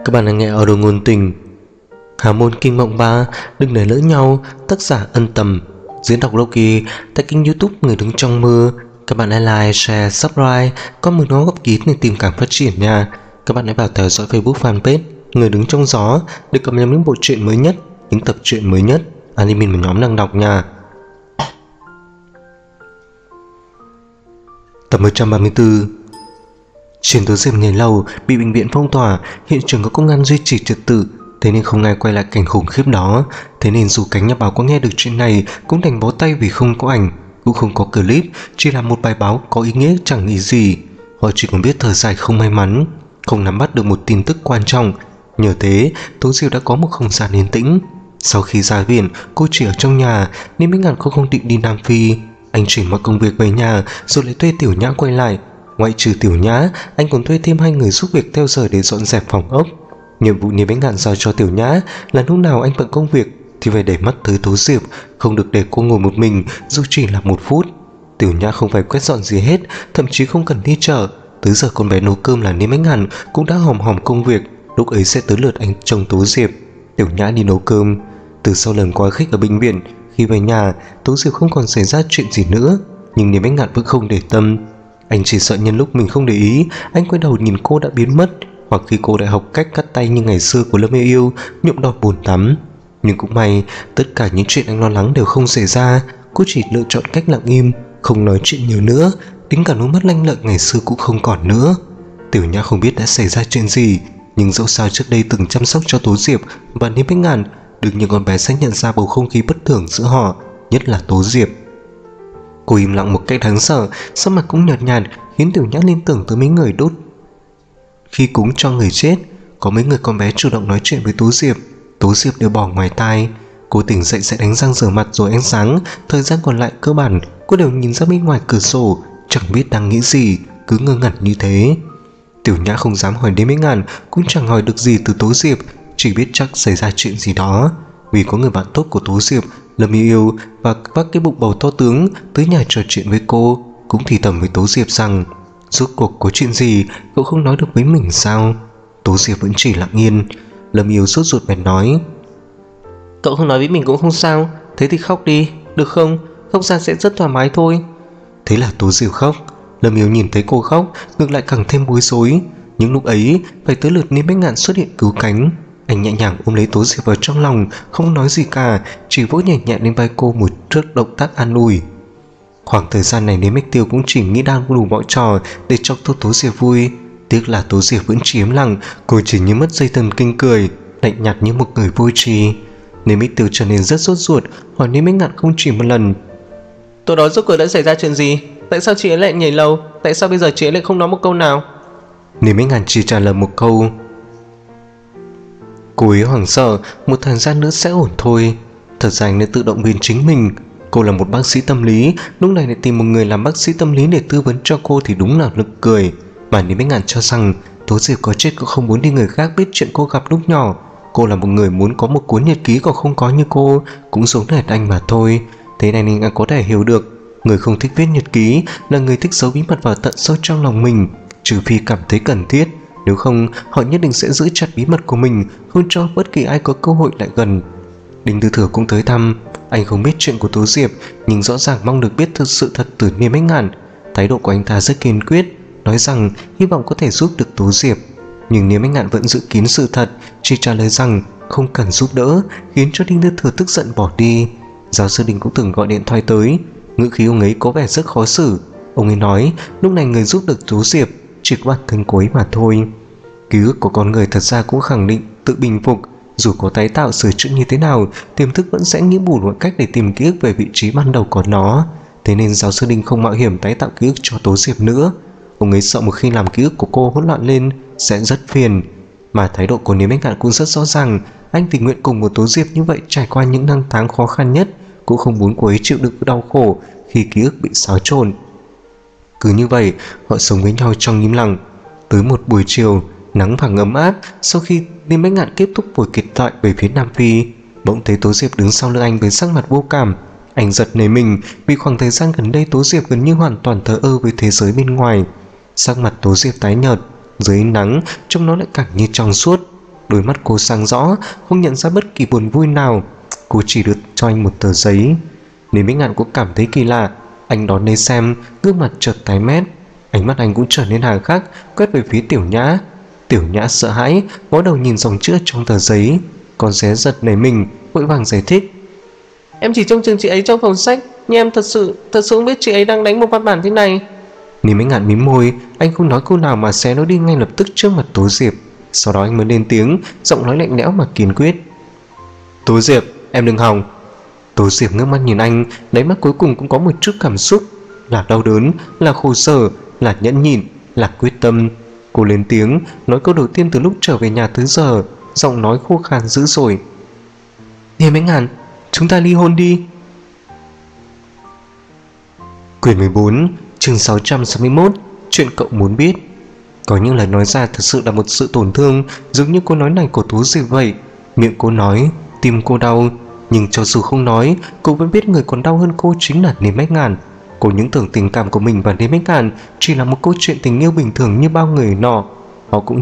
Các bạn đang nghe audio ngôn tình Hào môn kinh mộng 3, đừng để lỡ nhau. Tác giả Ân Tầm, diễn đọc Loki. Tại kênh YouTube Người Đứng Trong Mưa. Các bạn hãy like, share, subscribe, comment nó góp ý để tìm cảm phát triển nha. Các bạn hãy vào theo dõi Facebook fanpage Người Đứng Trong Gió để cập nhật những bộ truyện mới nhất, những tập truyện mới nhất admin mà nhóm đang đọc nha. Tập 134. Trên tứ diệp nhảy lầu bị bệnh viện phong tỏa, hiện trường có công an duy trì trật tự, thế nên không ai quay lại cảnh khủng khiếp đó. Thế nên dù cánh nhà báo có nghe được chuyện này cũng đành bó tay vì không có ảnh, cũng không có clip, chỉ là một bài báo có ý nghĩa chẳng nghĩ gì. Họ chỉ còn biết thở dài không may mắn, không nắm bắt được một tin tức quan trọng. Nhờ thế, Tố Diệp đã có một không gian yên tĩnh. Sau khi ra viện, cô chỉ ở trong nhà nên mấy ngàn cô không định đi Nam Phi. Anh chuyển mọi công việc về nhà rồi lại thuê Tiểu Nhã quay lại. Ngoại trừ Tiểu Nhã, anh còn thuê thêm 2 người giúp việc theo giờ để dọn dẹp phòng ốc. Nhiệm vụ Niêm Bánh Ngạn giao cho Tiểu Nhã là lúc nào anh bận công việc thì phải để mắt tới Tố Diệp, không được để cô ngồi một mình dù chỉ là 1 phút. Tiểu Nhã không phải quét dọn gì hết, thậm chí không cần đi chợ. Tới giờ con bé nấu cơm là Niêm Bánh Ngạn cũng đã hòm hòm công việc, lúc ấy sẽ tới lượt anh chồng Tố Diệp. Tiểu Nhã đi nấu cơm. Từ sau lần quá khích ở bệnh viện, khi về nhà Tố Diệp không còn xảy ra chuyện gì nữa, nhưng Niêm Bánh Ngạn vẫn không để tâm. Anh chỉ sợ nhân lúc mình không để ý, anh quay đầu nhìn cô đã biến mất, hoặc khi cô đã học cách cắt tay như ngày xưa của Lâm Yêu Yêu, nhuộm đỏ bồn tắm. Nhưng cũng may, tất cả những chuyện anh lo lắng đều không xảy ra. Cô chỉ lựa chọn cách lặng im, không nói chuyện nhiều nữa, tính cả đôi mắt lanh lợi ngày xưa cũng không còn nữa. Tiểu Nhã không biết đã xảy ra chuyện gì, nhưng dẫu sao trước đây từng chăm sóc cho Tố Diệp và Niêm Bánh Ngạn, đừng như con bé sẽ nhận ra bầu không khí bất thường giữa họ, nhất là Tố Diệp. Cô im lặng một cách đáng sợ, sắc mặt cũng nhợt nhạt, khiến Tiểu Nhã liên tưởng tới mấy người đốt khi cúng cho người chết. Có mấy người con bé chủ động nói chuyện với Tố Diệp đều bỏ ngoài tai. Cô tỉnh dậy sẽ đánh răng rửa mặt rồi ánh sáng, thời gian còn lại cơ bản cô đều nhìn ra bên ngoài cửa sổ, chẳng biết đang nghĩ gì, cứ ngơ ngẩn như thế. Tiểu Nhã không dám hỏi đến Bánh Ngạn, cũng chẳng hỏi được gì từ Tố Diệp, chỉ biết chắc xảy ra chuyện gì đó. Vì có người bạn tốt của Tố Diệp, Lâm Yêu Yêu, và vác cái bụng bầu to tướng tới nhà trò chuyện với cô, cũng thì thầm với Tố Diệp rằng rốt cuộc có chuyện gì cậu không nói được với mình sao. Tố Diệp vẫn chỉ lặng yên. Lâm Yêu sốt ruột bèn nói: "Cậu không nói với mình cũng không sao, thế thì khóc đi, được không? Khóc ra sẽ rất thoải mái thôi." Thế là Tố Diệp khóc. Lâm Yêu nhìn thấy cô khóc, ngược lại càng thêm bối rối. Nhưng lúc ấy phải tới lượt Niêm Bánh Ngạn xuất hiện cứu cánh. Anh nhẹ nhàng ôm lấy Tố Diệp vào trong lòng, không nói gì cả, chỉ vỗ nhẹ nhẹ lên vai cô một chút động tác an ủi. Khoảng thời gian này Niêm Bách Tiêu cũng chỉ nghĩ đang đủ mọi trò để cho Tố Diệp vui. Tiếc là Tố Diệp vẫn chỉ im lặng, cô chỉ như mất dây thần kinh cười, lạnh nhạt như một người vô tri. Niêm Bách Tiêu trở nên rất sốt ruột, hỏi Niêm Bách Ngạn không chỉ một lần: "Tối đó rốt cuộc đã xảy ra chuyện gì? Tại sao chị ấy lại nhảy lầu? Tại sao bây giờ chị ấy lại không nói một câu nào?" Niêm Bách Ngạn chỉ trả lời một câu: "Cô ấy hoảng sợ, một thời gian nữa sẽ ổn thôi." Thật ra anh nên tự động viên chính mình. Cô là một bác sĩ tâm lý, lúc này lại tìm một người làm bác sĩ tâm lý để tư vấn cho cô thì đúng là nực cười. Mà Niêm Bách Ngạn cho rằng Tố Diệp có chết cũng không muốn đi người khác biết chuyện cô gặp lúc nhỏ. Cô là một người muốn có một cuốn nhật ký còn không có như cô, cũng giống hệt anh mà thôi. Thế này nên anh có thể hiểu được, người không thích viết nhật ký là người thích giấu bí mật vào tận sâu trong lòng mình, trừ phi cảm thấy cần thiết. Nếu không, họ nhất định sẽ giữ chặt bí mật của mình, không cho bất kỳ ai có cơ hội lại gần. Đinh Tư Thừa cũng tới thăm. Anh không biết chuyện của Tố Diệp, nhưng rõ ràng mong được biết sự thật từ Niêm Bách Ngạn. Thái độ của anh ta rất kiên quyết, nói rằng hy vọng có thể giúp được Tố Diệp. Nhưng Niêm Bách Ngạn vẫn giữ kín sự thật, chỉ trả lời rằng không cần giúp đỡ, khiến cho Đinh Tư Thừa tức giận bỏ đi. Giáo sư Đinh cũng từng gọi điện thoại tới, ngữ khí ông ấy có vẻ rất khó xử. Ông ấy nói lúc này người giúp được Tố Diệp chỉ có bản thân cô ấy mà thôi. Ký ức của con người thật ra cũng khẳng định tự bình phục, dù có tái tạo sửa chữa như thế nào, tiềm thức vẫn sẽ nghĩ bù một cách để tìm ký ức về vị trí ban đầu của nó. Thế nên giáo sư Đinh không mạo hiểm tái tạo ký ức cho Tố Diệp nữa. Ông ấy sợ một khi làm ký ức của cô hỗn loạn lên sẽ rất phiền. Mà thái độ của Niêm Bách Ngạn cũng rất rõ ràng, anh tình nguyện cùng một Tố Diệp như vậy trải qua những năm tháng khó khăn nhất, cũng không muốn cô ấy chịu đựng đau khổ khi ký ức bị xáo trộn. Cứ như vậy họ sống với nhau trong im lặng. Tới một buổi chiều nắng vàng ấm áp, sau khi Niêm Bách Ngạn kết thúc buổi kịch thoại về phía Nam Phi, bỗng thấy Tố Diệp đứng sau lưng anh với sắc mặt vô cảm. Anh giật nảy mình vì khoảng thời gian gần đây Tố Diệp gần như hoàn toàn thờ ơ với thế giới bên ngoài. Sắc mặt Tố Diệp tái nhợt, dưới nắng trông nó lại càng như trong suốt. Đôi mắt cô sáng rõ, không nhận ra bất kỳ buồn vui nào. Cô chỉ được cho anh một tờ giấy. Nên Bích Ngạn cũng cảm thấy kỳ lạ. Anh đón lấy xem, gương mặt chợt tái mét. Ánh mắt anh cũng trở nên hà khắc, quét về phía Tiểu Nhã. Tiểu Nhã sợ hãi, ngó đầu nhìn dòng chữ trong tờ giấy. Con ré giật nảy mình, vội vàng giải thích. Em chỉ trông chừng chị ấy trong phòng sách, nhưng em thật sự không biết chị ấy đang đánh một văn bản thế này. Nên Bích Ngạn mím môi, anh không nói câu nào mà xé nó đi ngay lập tức trước mặt Tố Diệp. Sau đó anh mới lên tiếng, giọng nói lạnh lẽo mà kiên quyết. Tố Diệp, em đừng hòng. Tố Diệp ngước mắt nhìn anh, đáy mắt cuối cùng cũng có một chút cảm xúc. Là đau đớn, là khổ sở, là nhẫn nhịn, là quyết tâm. Cô lên tiếng, nói câu đầu tiên từ lúc trở về nhà tới giờ, giọng nói khô khan dữ dội. Niềm Bích Ngạn, chúng ta ly hôn đi. Quyển 14, chương 661, chuyện cậu muốn biết. Có những lời nói ra thật sự là một sự tổn thương, giống như câu nói này của Tố Diệp vậy. Miệng cô nói, tim cô đau, nhưng cho dù không nói, cô vẫn biết người còn đau hơn cô chính là Niềm Bích Ngạn. Cô những tưởng tình cảm của mình và Niềm Bích Ngạn chỉ là một câu chuyện tình yêu bình thường như bao người nọ. Họ cũng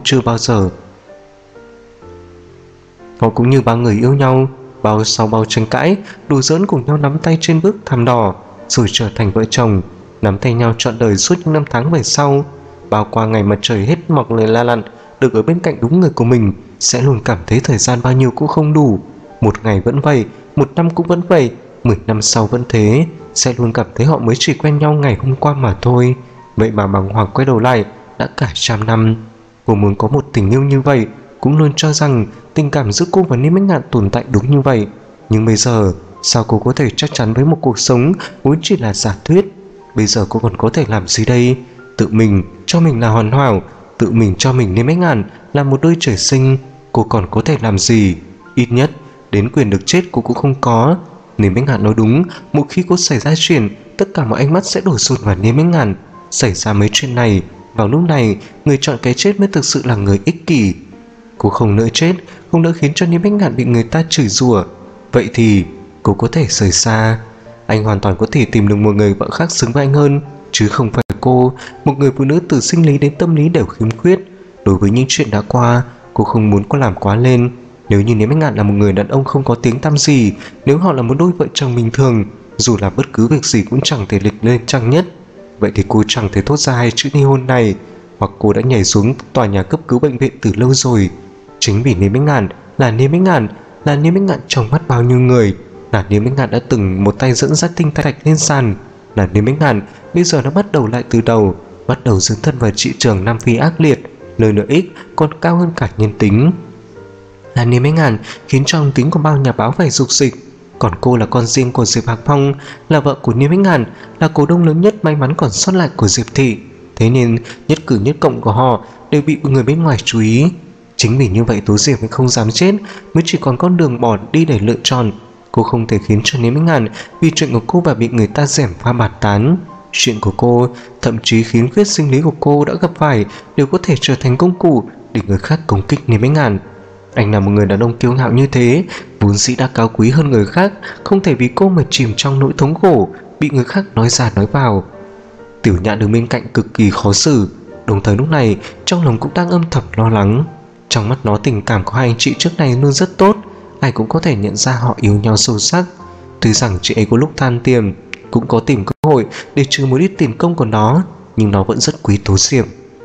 như bao người yêu nhau, sau bao tranh cãi, đùa giỡn cùng nhau nắm tay trên bước thảm đỏ, rồi trở thành vợ chồng, nắm tay nhau trọn đời suốt những năm tháng về sau. Bao qua ngày mặt trời hết mọc lên la lặn, được ở bên cạnh đúng người của mình, sẽ luôn cảm thấy thời gian bao nhiêu cũng không đủ. Một ngày vẫn vậy, một năm cũng vẫn vậy, 10 năm sau vẫn thế, sẽ luôn cảm thấy họ mới chỉ quen nhau ngày hôm qua mà thôi. Vậy mà bàng hoàng quay đầu lại, đã cả 100 năm. Cô muốn có một tình yêu như vậy, cũng luôn cho rằng tình cảm giữa cô và Niềm Bích Ngạn tồn tại đúng như vậy. Nhưng bây giờ, sao cô có thể chắc chắn với một cuộc sống vốn chỉ là giả thuyết? Bây giờ cô còn có thể làm gì đây? Tự mình cho mình là hoàn hảo, tự mình cho mình Niềm Bích Ngạn là một đôi trời sinh, cô còn có thể làm gì? Ít nhất đến quyền được chết cô cũng không có. Niềm Bích Ngạn nói đúng, một khi cô xảy ra chuyện, tất cả mọi ánh mắt sẽ đổ dồn vào Niềm Bích Ngạn. Xảy ra mấy chuyện này, vào lúc này, người chọn cái chết mới thực sự là người ích kỷ. Cô không nỡ chết, không nỡ khiến cho Niềm Bích Ngạn bị người ta chửi rủa. Vậy thì cô có thể rời xa. Anh hoàn toàn có thể tìm được một người vợ khác xứng với anh hơn, chứ không phải cô, một người phụ nữ từ sinh lý đến tâm lý đều khiếm khuyết. Đối với những chuyện đã qua, cô không muốn có làm quá lên. Nếu như Niềm Bích Ngạn là một người đàn ông không có tiếng tăm gì, nếu họ là một đôi vợ chồng bình thường, dù là bất cứ việc gì cũng chẳng thể lịch lên trang nhất, vậy thì cô chẳng thể thốt ra hai chữ ly hôn này. Hoặc cô đã nhảy xuống tòa nhà cấp cứu bệnh viện từ lâu rồi. Chính vì Niềm Bích Ngạn là Niềm Bích Ngạn, là Niềm Bích Ngạn trong mắt bao nhiêu người, là Niềm Bích Ngạn đã từng một tay dẫn dắt Tinh Thạch lên sàn, là Niềm Bích Ngạn bây giờ nó bắt đầu lại từ đầu, bắt đầu dấn thân vào thị trường Nam Phi ác liệt, nơi lợi ích còn cao hơn cả nhân tính. Là Niềm Bích Ngạn khiến cho ống kính của bao nhà báo phải rục dịch. Còn cô là con riêng của Diệp Hạc Phong, là vợ của Niềm Bích Ngạn, là cổ đông lớn nhất may mắn còn sót lại của Diệp thị. Thế nên nhất cử nhất động của họ đều bị người bên ngoài chú ý. Chính vì như vậy Tố Diệp mới không dám chết, mới chỉ còn con đường bỏ đi để lựa chọn. Cô không thể khiến cho Niềm Bích Ngạn vì chuyện của cô và bị người ta gièm pha bàn tán. Chuyện của cô, thậm chí khiếm khuyết sinh lý của cô đã gặp phải, đều có thể trở thành công cụ để người khác công kích Niềm Bích Ngạn. Anh là một người đàn ông kiêu ngạo như thế, vốn dĩ đã cao quý hơn người khác, không thể vì cô mà chìm trong nỗi thống khổ, bị người khác nói ra nói vào. Tiểu Nhã đứng bên cạnh cực kỳ khó xử, đồng thời lúc này trong lòng cũng đang âm thầm lo lắng. Trong mắt nó tình cảm của hai anh chị trước này luôn rất tốt, ai cũng có thể nhận ra họ yêu nhau sâu sắc. Tuy rằng chị ấy có lúc than tiền, cũng có tìm cơ hội để trừ một ít tiền công của nó, nhưng nó vẫn rất quý Tố Diệp.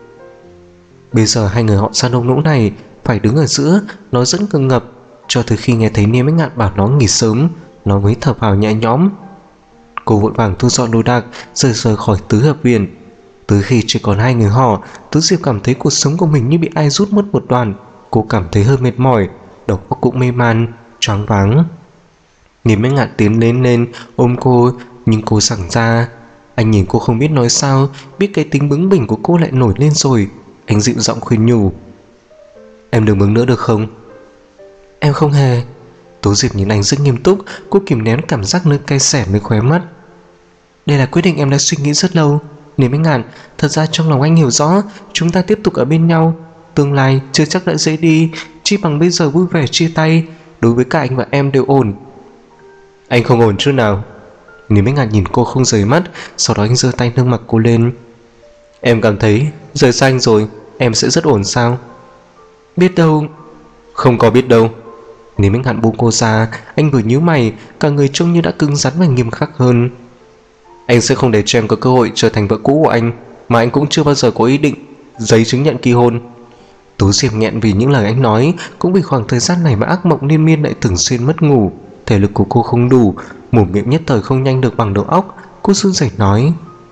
Bây giờ hai người họ ra nông nỗi này, phải đứng ở giữa, nó dẫn ngừng ngập, cho tới khi nghe thấy Niềm Bích Ngạn bảo nó nghỉ sớm, nó mới thở phào nhẹ nhõm. Cô vội vàng thu dọn đồ đạc, rời khỏi tứ hợp viện. Tới khi chỉ còn hai người họ, Tố Diệp cảm thấy cuộc sống của mình như bị ai rút mất một đoạn. Cô cảm thấy hơi mệt mỏi, đầu óc cũng mê man, choáng váng. Niềm Bích Ngạn tiến lên ôm cô, nhưng cô giằng ra. Anh nhìn cô không biết nói sao, biết cái tính bướng bỉnh của cô lại nổi lên rồi. Anh dịu giọng khuyên nhủ. Em đừng bướng nữa được không? Em không hề. Tố Diệp nhìn anh rất nghiêm túc, cô kìm nén cảm giác nơi cay xẻ nơi khóe mắt. Đây là quyết định em đã suy nghĩ rất lâu, Niềm Bích Ngạn. Thật ra trong lòng anh hiểu rõ chúng ta tiếp tục ở bên nhau, tương lai chưa chắc đã dễ đi, chỉ bằng bây giờ vui vẻ chia tay. Đối với cả anh và em đều ổn. Anh không ổn chút nào. Niềm Bích Ngạn nhìn cô không rời mắt, sau đó anh giơ tay nâng mặt cô lên. Em cảm thấy rời xa anh rồi em sẽ rất ổn sao? Biết đâu. Không có biết đâu. Nếu Minh Ngạn buông cô ra, anh vừa nhíu mày, cả người trông như đã cứng rắn và nghiêm khắc hơn. Anh sẽ không để cho em có cơ hội trở thành vợ cũ của anh, mà anh cũng chưa bao giờ có ý định giấy chứng nhận kỳ hôn. Tố Diệp nghẹn vì những lời anh nói, cũng vì khoảng thời gian này mà ác mộng liên miên lại thường xuyên mất ngủ. Thể lực của cô không đủ, mồm miệng nhất thời không nhanh được bằng đầu óc. Cô run rẩy nói: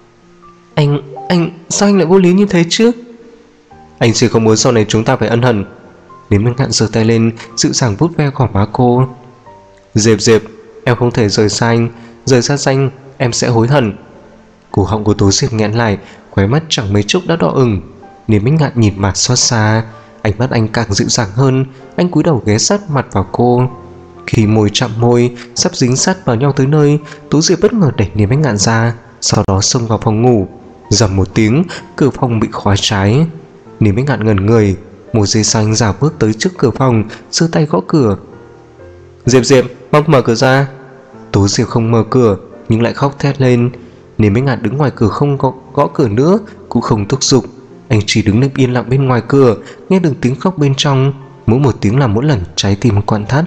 Anh, sao anh lại vô lý như thế chứ? Anh chỉ không muốn sau này chúng ta phải ân hận. Đến Minh Ngạn giơ tay lên, dịu dàng vuốt ve gò má cô. Diệp, em không thể rời xa anh, rời xa anh em sẽ hối hận. Cổ họng của Tố Diệp nghẹn lại, khóe mắt chẳng mấy chốc đã đỏ ửng. Đến Minh Ngạn nhìn mặt xót xa, ánh mắt anh càng dịu dàng hơn. Anh cúi đầu ghé sát mặt vào cô. Khi môi chạm môi, sắp dính sát vào nhau tới nơi, Tố Diệp bất ngờ đẩy Niềm Minh Ngạn ra, sau đó xông vào phòng ngủ. Rầm một tiếng, cửa phòng bị khóa trái. Niềm Minh Ngạn ngẩn người, một giây sau anh dạo bước tới trước cửa phòng, giơ tay gõ cửa. Diệp, mau mở cửa ra. Tố Diệp không mở cửa, nhưng lại khóc thét lên. Niềm Minh Ngạn đứng ngoài cửa không gõ cửa nữa, cũng không thúc giục. Anh chỉ đứng im yên lặng bên ngoài cửa, nghe được tiếng khóc bên trong. Mỗi một tiếng là mỗi lần trái tim quặn thắt.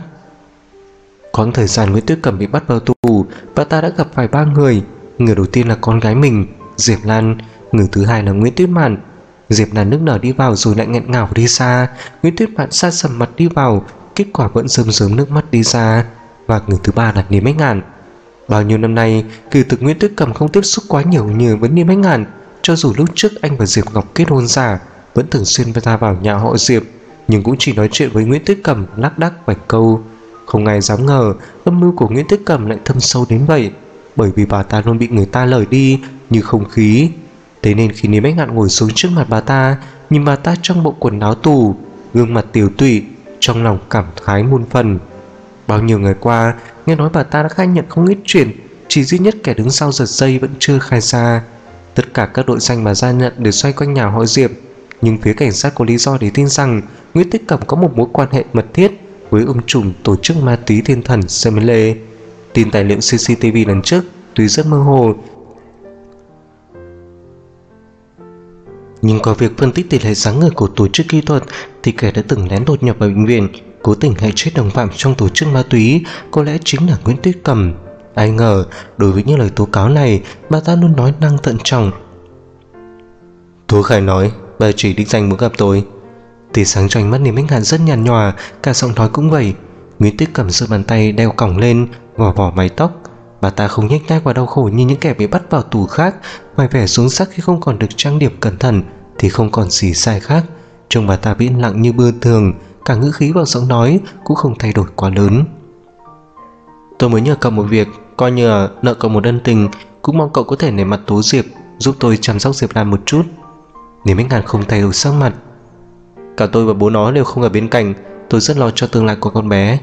Quãng thời gian Nguyễn Tuyết Cẩm bị bắt vào tù, bà ta đã gặp phải 3 người. Người đầu tiên là con gái mình, Diệp Lan. Người thứ hai là Nguyễn Tuyết Mạn. Diệp Lan nức nở đi vào rồi lại nghẹn ngào đi xa. Nguyễn Tuyết Mạn xa sầm mặt đi vào, kết quả vẫn rơm rớm nước mắt đi ra. Và người thứ ba là Niềm Minh Ngạn. Bao nhiêu năm nay, kể từ Nguyễn Tuyết Cẩm không tiếp xúc quá nhiều như với Niềm Minh Ngạn. Cho dù lúc trước anh và Diệp Ngọc kết hôn giả, vẫn thường xuyên ra vào nhà họ Diệp, nhưng cũng chỉ nói chuyện với Nguyễn Tuyết Cẩm lác đác vài câu. Không ai dám ngờ âm mưu của Nguyễn Tuyết Cẩm lại thâm sâu đến vậy, bởi vì bà ta luôn bị người ta lờ đi như không khí. Thế nên khi Niềm Minh Ngạn ngồi xuống trước mặt bà ta, nhìn bà ta trong bộ quần áo tù, gương mặt tiều tụy, trong lòng cảm khái muôn phần. Bao nhiêu ngày qua, nghe nói bà ta đã khai nhận không ít chuyện, chỉ duy nhất kẻ đứng sau giật dây vẫn chưa khai ra. Tất cả các tội danh mà ra nhận đều xoay quanh nhà họ Diệp, nhưng phía cảnh sát có lý do để tin rằng Nguyễn Tuyết Cẩm có một mối quan hệ mật thiết với ông trùm tổ chức ma túy thiên thần Semele. Tin tài liệu CCTV lần trước tuy rất mơ hồ, nhưng có việc phân tích tỷ lệ dáng người của tổ chức kỹ thuật thì kẻ đã từng lén đột nhập vào bệnh viện, cố tình hại chết đồng phạm trong tổ chức ma túy có lẽ chính là Nguyễn Tuyết Cẩm. Ai ngờ đối với những lời tố cáo này, bà ta luôn nói năng thận trọng. Tố Khải nói bà chỉ đích danh muốn gặp tôi. Tia sáng trong ánh mắt Niềm Minh Ngạn rất nhàn nhòa, cả giọng nói cũng vậy. Nguyễn Tuyết Cẩm giơ bàn tay đeo còng lên, vò vò mái tóc. Bà ta không nhếch nhác và đau khổ như những kẻ bị bắt vào tù khác, ngoài vẻ xuống sắc khi không còn được trang điểm cẩn thận thì không còn gì sai khác. Trông bà ta yên lặng như bưa thường, cả ngữ khí và giọng nói cũng không thay đổi quá lớn. Tôi mới nhờ cậu một việc, coi như là nợ cậu một ân tình, cũng mong cậu có thể nể mặt Tố Diệp, giúp tôi chăm sóc Diệp Lan một chút. Niềm Minh Ngạn không thay đổi sắc mặt. Cả tôi và bố nó đều không ở bên cạnh, tôi rất lo cho tương lai của con bé.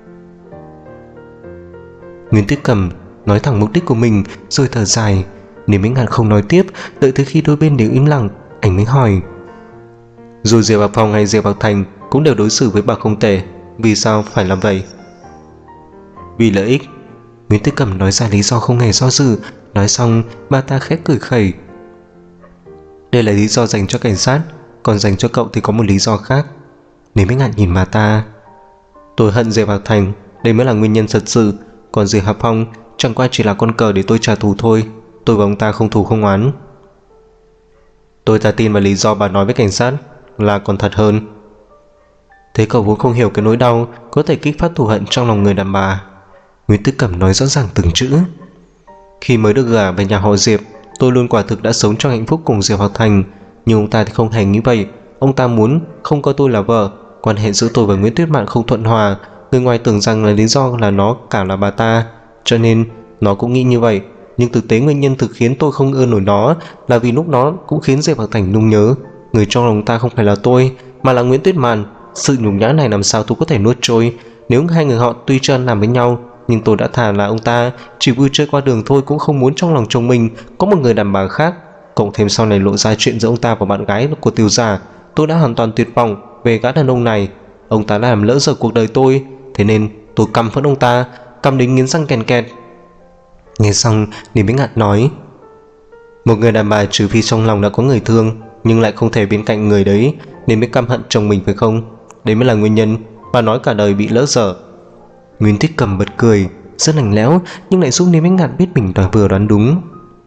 Nguyễn Tuyết Cẩm nói thẳng mục đích của mình rồi thở dài. Niềm Minh Ngạn không nói tiếp, đợi tới khi đôi bên đều im lặng, anh mới hỏi. Dù Diệp Bạc Phong hay Diệp Bạc Thành cũng đều đối xử với bà không tệ, vì sao phải làm vậy? Vì lợi ích. Nguyễn Tuyết Cẩm nói ra lý do không hề do dự. Nói xong bà ta khẽ cười khẩy. Đây là lý do dành cho cảnh sát, còn dành cho cậu thì có một lý do khác. Niềm Minh Ngạn nhìn bà ta. Tôi hận Diệp Bạc Thành, đây mới là nguyên nhân thật sự. Còn Diệp Bạc Phong chẳng qua chỉ là con cờ để tôi trả thù thôi. Tôi và ông ta không thù không oán. Tôi ta tin vào lý do bà nói với cảnh sát là còn thật hơn. Thế cậu vốn không hiểu cái nỗi đau có thể kích phát thù hận trong lòng người đàn bà. Nguyễn Tuyết Cẩm nói rõ ràng từng chữ. Khi mới được gả về nhà họ Diệp, tôi luôn quả thực đã sống trong hạnh phúc cùng Diệp Bạc Thành, nhưng ông ta thì không hề nghĩ vậy. Ông ta muốn không coi tôi là vợ. Quan hệ giữa tôi và Nguyễn Tuyết Mạn không thuận hòa. Người ngoài tưởng rằng là lý do là nó cả là bà ta, cho nên nó cũng nghĩ như vậy. Nhưng thực tế nguyên nhân thực khiến tôi không ưa nổi nó là vì lúc nó cũng khiến Diệp Bạc Thành nung nhớ. Người trong lòng ta không phải là tôi, mà là Nguyễn Tuyết Mạn. Sự nhục nhã này làm sao tôi có thể nuốt trôi. Nếu hai người họ tuy chưa làm với nhau, nhưng tôi đã thà là ông ta chỉ vui chơi qua đường thôi, cũng không muốn trong lòng chồng mình có một người đàn bà khác. Cộng thêm sau này lộ ra chuyện giữa ông ta và bạn gái của Tiêu Gia, tôi đã hoàn toàn tuyệt vọng về gã đàn ông này. Ông ta đã làm lỡ dở cuộc đời tôi, thế nên tôi căm phẫn ông ta, căm đến nghiến răng kèn kẹt. Nghe xong Niềm Minh Ngạn nói. Một người đàn bà trừ phi trong lòng đã có người thương, nhưng lại không thể bên cạnh người đấy, nên mới căm hận chồng mình phải không? Đấy mới là nguyên nhân bà nói cả đời bị lỡ dở. Nguyễn Tích Cầm bật cười, rất lạnh lẽo nhưng lại giúp Niêm Bách Ngạn biết mình vừa đoán đúng.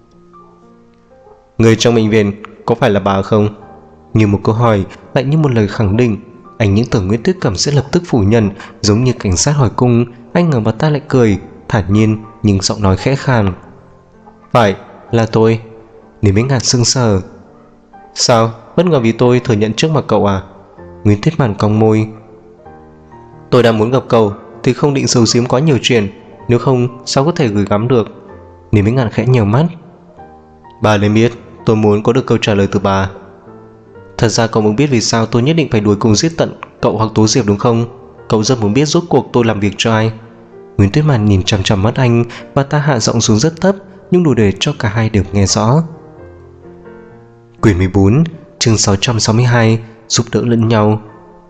Người trong bệnh viện có phải là bà không? Như một câu hỏi, lại như một lời khẳng định. Anh những tưởng Nguyễn Tích Cầm sẽ lập tức phủ nhận, giống như cảnh sát hỏi cung. Anh ngờ bà ta lại cười, thản nhiên nhưng giọng nói khẽ khàn. Phải, là tôi. Niêm Bách Ngạn sững sờ. Sao? Bất ngờ vì tôi thừa nhận trước mặt cậu à? Nguyễn Tuyết Mạn cong môi. Tôi đang muốn gặp cậu thì không định giấu giếm quá nhiều chuyện, nếu không sao có thể gửi gắm được. Niêm Bách Ngạn khẽ nhèo mắt. Bà nên biết tôi muốn có được câu trả lời từ bà. Thật ra cậu muốn biết vì sao tôi nhất định phải đuổi cùng giết tận cậu hoặc Tố Diệp đúng không? Cậu rất muốn biết rốt cuộc tôi làm việc cho ai. Nguyễn Tuyết Mạn nhìn chằm chằm mắt anh, và ta hạ giọng xuống rất thấp nhưng đủ để cho cả hai đều nghe rõ. Quyển 14, chương 662, giúp đỡ lẫn nhau.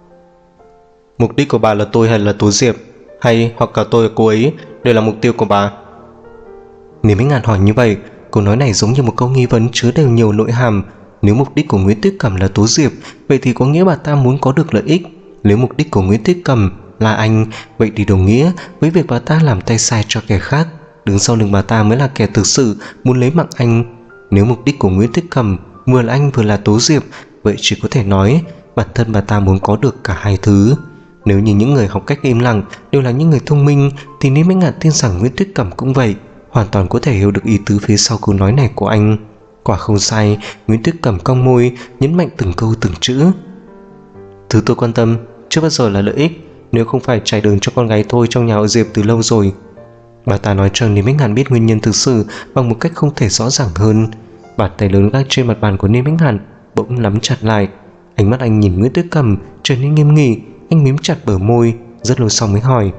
Mục đích của bà là tôi hay là Tố Diệp, hay hoặc cả tôi và cô ấy đều là mục tiêu của bà? Niêm Bách Ngạn hỏi như vậy, câu nói này giống như một câu nghi vấn chứa đều nhiều nội hàm. Nếu mục đích của Nguyễn Tuyết Cầm là Tố Diệp, vậy thì có nghĩa bà ta muốn có được lợi ích. Nếu mục đích của Nguyễn Tuyết Cầm là anh, vậy thì đồng nghĩa với việc bà ta làm tay sai cho kẻ khác. Đứng sau lưng bà ta mới là kẻ thực sự muốn lấy mạng anh. Nếu mục đích của Nguyễn Tuyết Cầm vừa là anh vừa là Tố Diệp, vậy chỉ có thể nói bản thân bà ta muốn có được cả hai thứ. Nếu như những người học cách im lặng đều là những người thông minh, thì Niêm Bách Ngạn tin rằng Nguyễn Tuyết Cầm cũng vậy, hoàn toàn có thể hiểu được ý tứ phía sau câu nói này của anh. Quả không sai, Nguyễn Tuyết Cầm cong môi, nhấn mạnh từng câu từng chữ. Thứ tôi quan tâm chưa bao giờ là lợi ích, nếu không phải trải đường cho con gái tôi trong nhà họ Diệp từ lâu rồi. Bà ta nói cho Niêm Bách Ngạn biết nguyên nhân thực sự bằng một cách không thể rõ ràng hơn. Bàn tay lớn gác trên mặt bàn của Niêm Bách Ngạn bỗng nắm chặt lại. Ánh mắt anh nhìn Nguyễn Tuyết Cầm trở nên nghiêm nghị. Anh mím chặt bờ môi, rất lâu sau mới hỏi.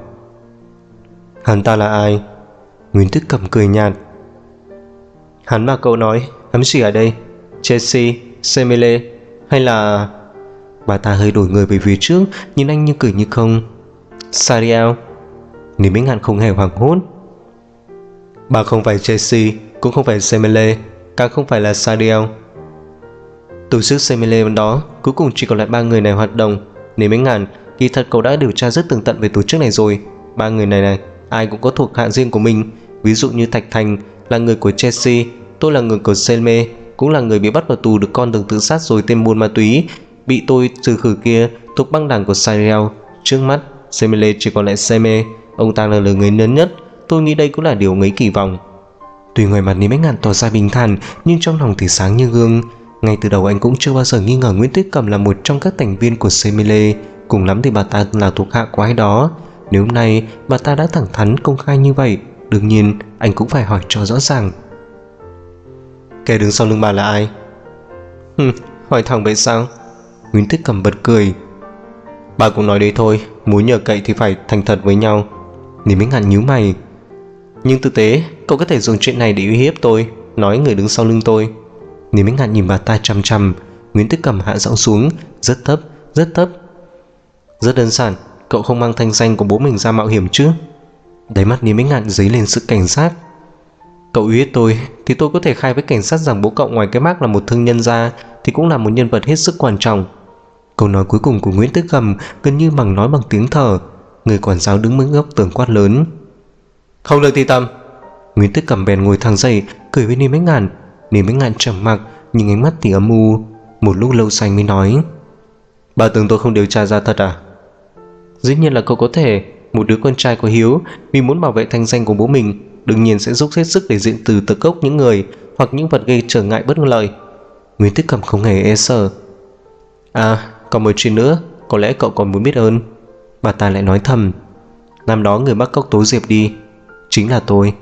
Hắn ta là ai? Nguyễn Tuyết Cầm cười nhạt. Hắn mà cậu nói, hắn gì ở đây? Chelsea, Semele hay là... Bà ta hơi đổi người về phía trước, nhìn anh như cười như không. Sariel. Niêm Bách Ngạn không hề hoảng hốt. Bà không phải Chelsea, cũng không phải Semele, càng không phải là Sariel. Tổ chức Semele đó cuối cùng chỉ còn lại 3 người này hoạt động. Niêm Bách Ngạn, kỳ thật cậu đã điều tra rất tường tận về tổ chức này rồi. 3 người này ai cũng có thuộc hạ riêng của mình. Ví dụ như Thạch Thành là người của Chelsea, tôi là người của Selme, cũng là người bị bắt vào tù được con đường tự sát rồi tên buôn ma túy bị tôi trừ khử kia thuộc băng đảng của Sariel. Trước mắt Semele chỉ còn lại Seme, ông ta là người lớn nhất. Tôi nghĩ đây cũng là điều ngấy kỳ vọng. Tuy ngoài mặt Niêm Bách Ngạn tỏ ra bình thản, nhưng trong lòng thì sáng như gương. Ngay từ đầu anh cũng chưa bao giờ nghi ngờ Nguyễn Tuyết Cầm là một trong các thành viên của Semele. Cùng lắm thì bà ta là thuộc hạ của ai đó. Nếu hôm nay bà ta đã thẳng thắn công khai như vậy, đương nhiên anh cũng phải hỏi cho rõ ràng. Kẻ đứng sau lưng bà là ai? Hỏi thẳng vậy sao? Nguyễn Tuyết Cầm bật cười. Bà cũng nói đấy thôi, muốn nhờ cậy thì phải thành thật với nhau. Niêm Bách Ngạn nhíu mày. Nhưng thực tế cậu có thể dùng chuyện này để uy hiếp tôi, nói người đứng sau lưng tôi. Niêm Bách Ngạn nhìn bà ta chằm chằm. Nguyễn Tuyết Cầm hạ giọng xuống, rất thấp, rất thấp. Rất đơn giản, cậu không mang thanh danh của bố mình ra mạo hiểm chứ? Đáy mắt Niêm Bách Ngạn dấy lên sự cảnh giác. Cậu uy hiếp tôi thì tôi có thể khai với cảnh sát rằng bố cậu ngoài cái mác là một thương nhân ra thì cũng là một nhân vật hết sức quan trọng. Câu nói cuối cùng của Nguyễn Tuyết Cầm gần như bằng nói bằng tiếng thở. Người quản giáo đứng bên góc tường quát lớn. Không được thì tầm. Nguyễn Tuyết Cầm bèn ngồi thẳng dậy, cười với Niêm Bách Ngạn. Niêm Bách Ngạn trầm mặc, nhưng ánh mắt thì âm u. Một lúc lâu sau mới nói. Bà tưởng tôi không điều tra ra thật à? Dĩ nhiên là cậu có thể. Một đứa con trai có hiếu, vì muốn bảo vệ thanh danh của bố mình, đương nhiên sẽ giúp hết sức để diện từ tận gốc những người hoặc những vật gây trở ngại bất lợi. Nguyễn Tuyết Cầm không hề e sợ. À, còn một chuyện nữa, có lẽ cậu còn muốn biết ơn. Bà ta lại nói thầm. Năm đó người bắt cóc Tố Diệp đi chính là tôi.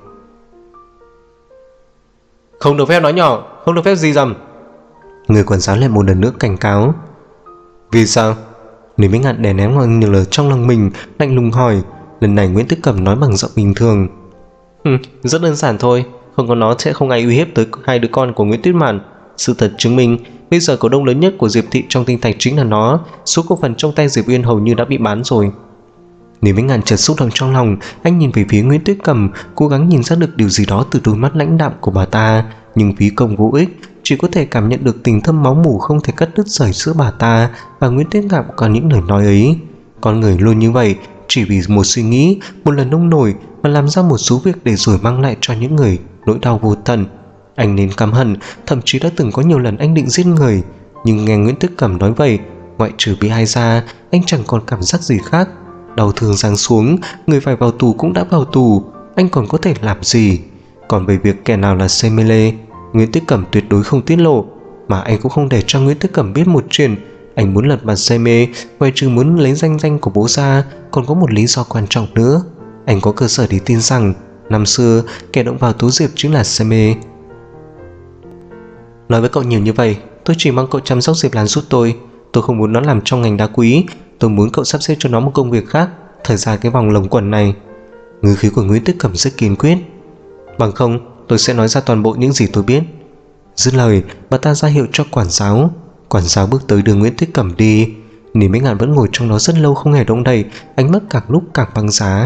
Không được phép nói nhỏ, không được phép gì dầm. Người quản giáo lại một lần nữa cảnh cáo. Vì sao? Niêm Bách Ngạn đè nén mọi nhiều lời trong lòng mình, lạnh lùng hỏi. Lần này Nguyễn Tuyết Cầm nói bằng giọng bình thường. Rất đơn giản thôi, không có nó sẽ không ai uy hiếp tới hai đứa con của Nguyễn Tuyết Mạn. Sự thật chứng minh bây giờ cổ đông lớn nhất của Diệp Thị trong Tinh Thạch chính là nó. Số cổ phần trong tay Diệp Uyên hầu như đã bị bán rồi. Niêm Bách Ngạn chợt xúc động trong lòng. Anh nhìn về phía Nguyễn Tuyết Cầm, cố gắng nhìn ra được điều gì đó từ đôi mắt lãnh đạm của bà ta, nhưng phí công vô ích. Chỉ có thể cảm nhận được tình thâm máu mủ không thể cắt đứt rời giữa bà ta và Nguyễn Tuyết Ngạn. Còn những lời nói ấy, Con người luôn như vậy, chỉ vì một suy nghĩ, một lần nông nổi mà làm ra một số việc để rồi mang lại cho những người nỗi đau vô tận. Anh nên căm hận, thậm chí đã từng có nhiều lần anh định giết người, nhưng nghe Nguyễn Tức Cẩm nói vậy, ngoại trừ bị ai ra, anh chẳng còn cảm giác gì khác. Đau thương giáng xuống, người phải vào tù cũng đã vào tù, anh còn có thể làm gì? Còn về việc kẻ nào là Semele, Nguyễn Tức Cẩm tuyệt đối không tiết lộ, mà anh cũng không để cho Nguyễn Tức Cẩm biết một chuyện. Anh muốn lật mặt Seme, ngoài trừ muốn lấy danh của bố ra, còn có một lý do quan trọng nữa. Anh có cơ sở để tin rằng năm xưa kẻ động vào Tố Diệp chính là Seme. Nói với cậu nhiều như vậy, tôi chỉ mong cậu chăm sóc Diệp Lan giúp tôi. Tôi không muốn nó làm trong ngành đá quý, tôi muốn cậu sắp xếp cho nó một công việc khác, thời ra cái vòng lồng quẩn này. Ngữ khí của Nguyễn Tức Cẩm rất kiên quyết. Bằng không, tôi sẽ nói ra toàn bộ những gì tôi biết. Dứt lời, bà ta ra hiệu cho quản giáo. Quản giáo bước tới đưa Nguyễn Tức Cẩm đi. Nìm Mấy Ngạn vẫn ngồi trong đó rất lâu không hề động đậy, ánh mắt càng lúc càng băng giá.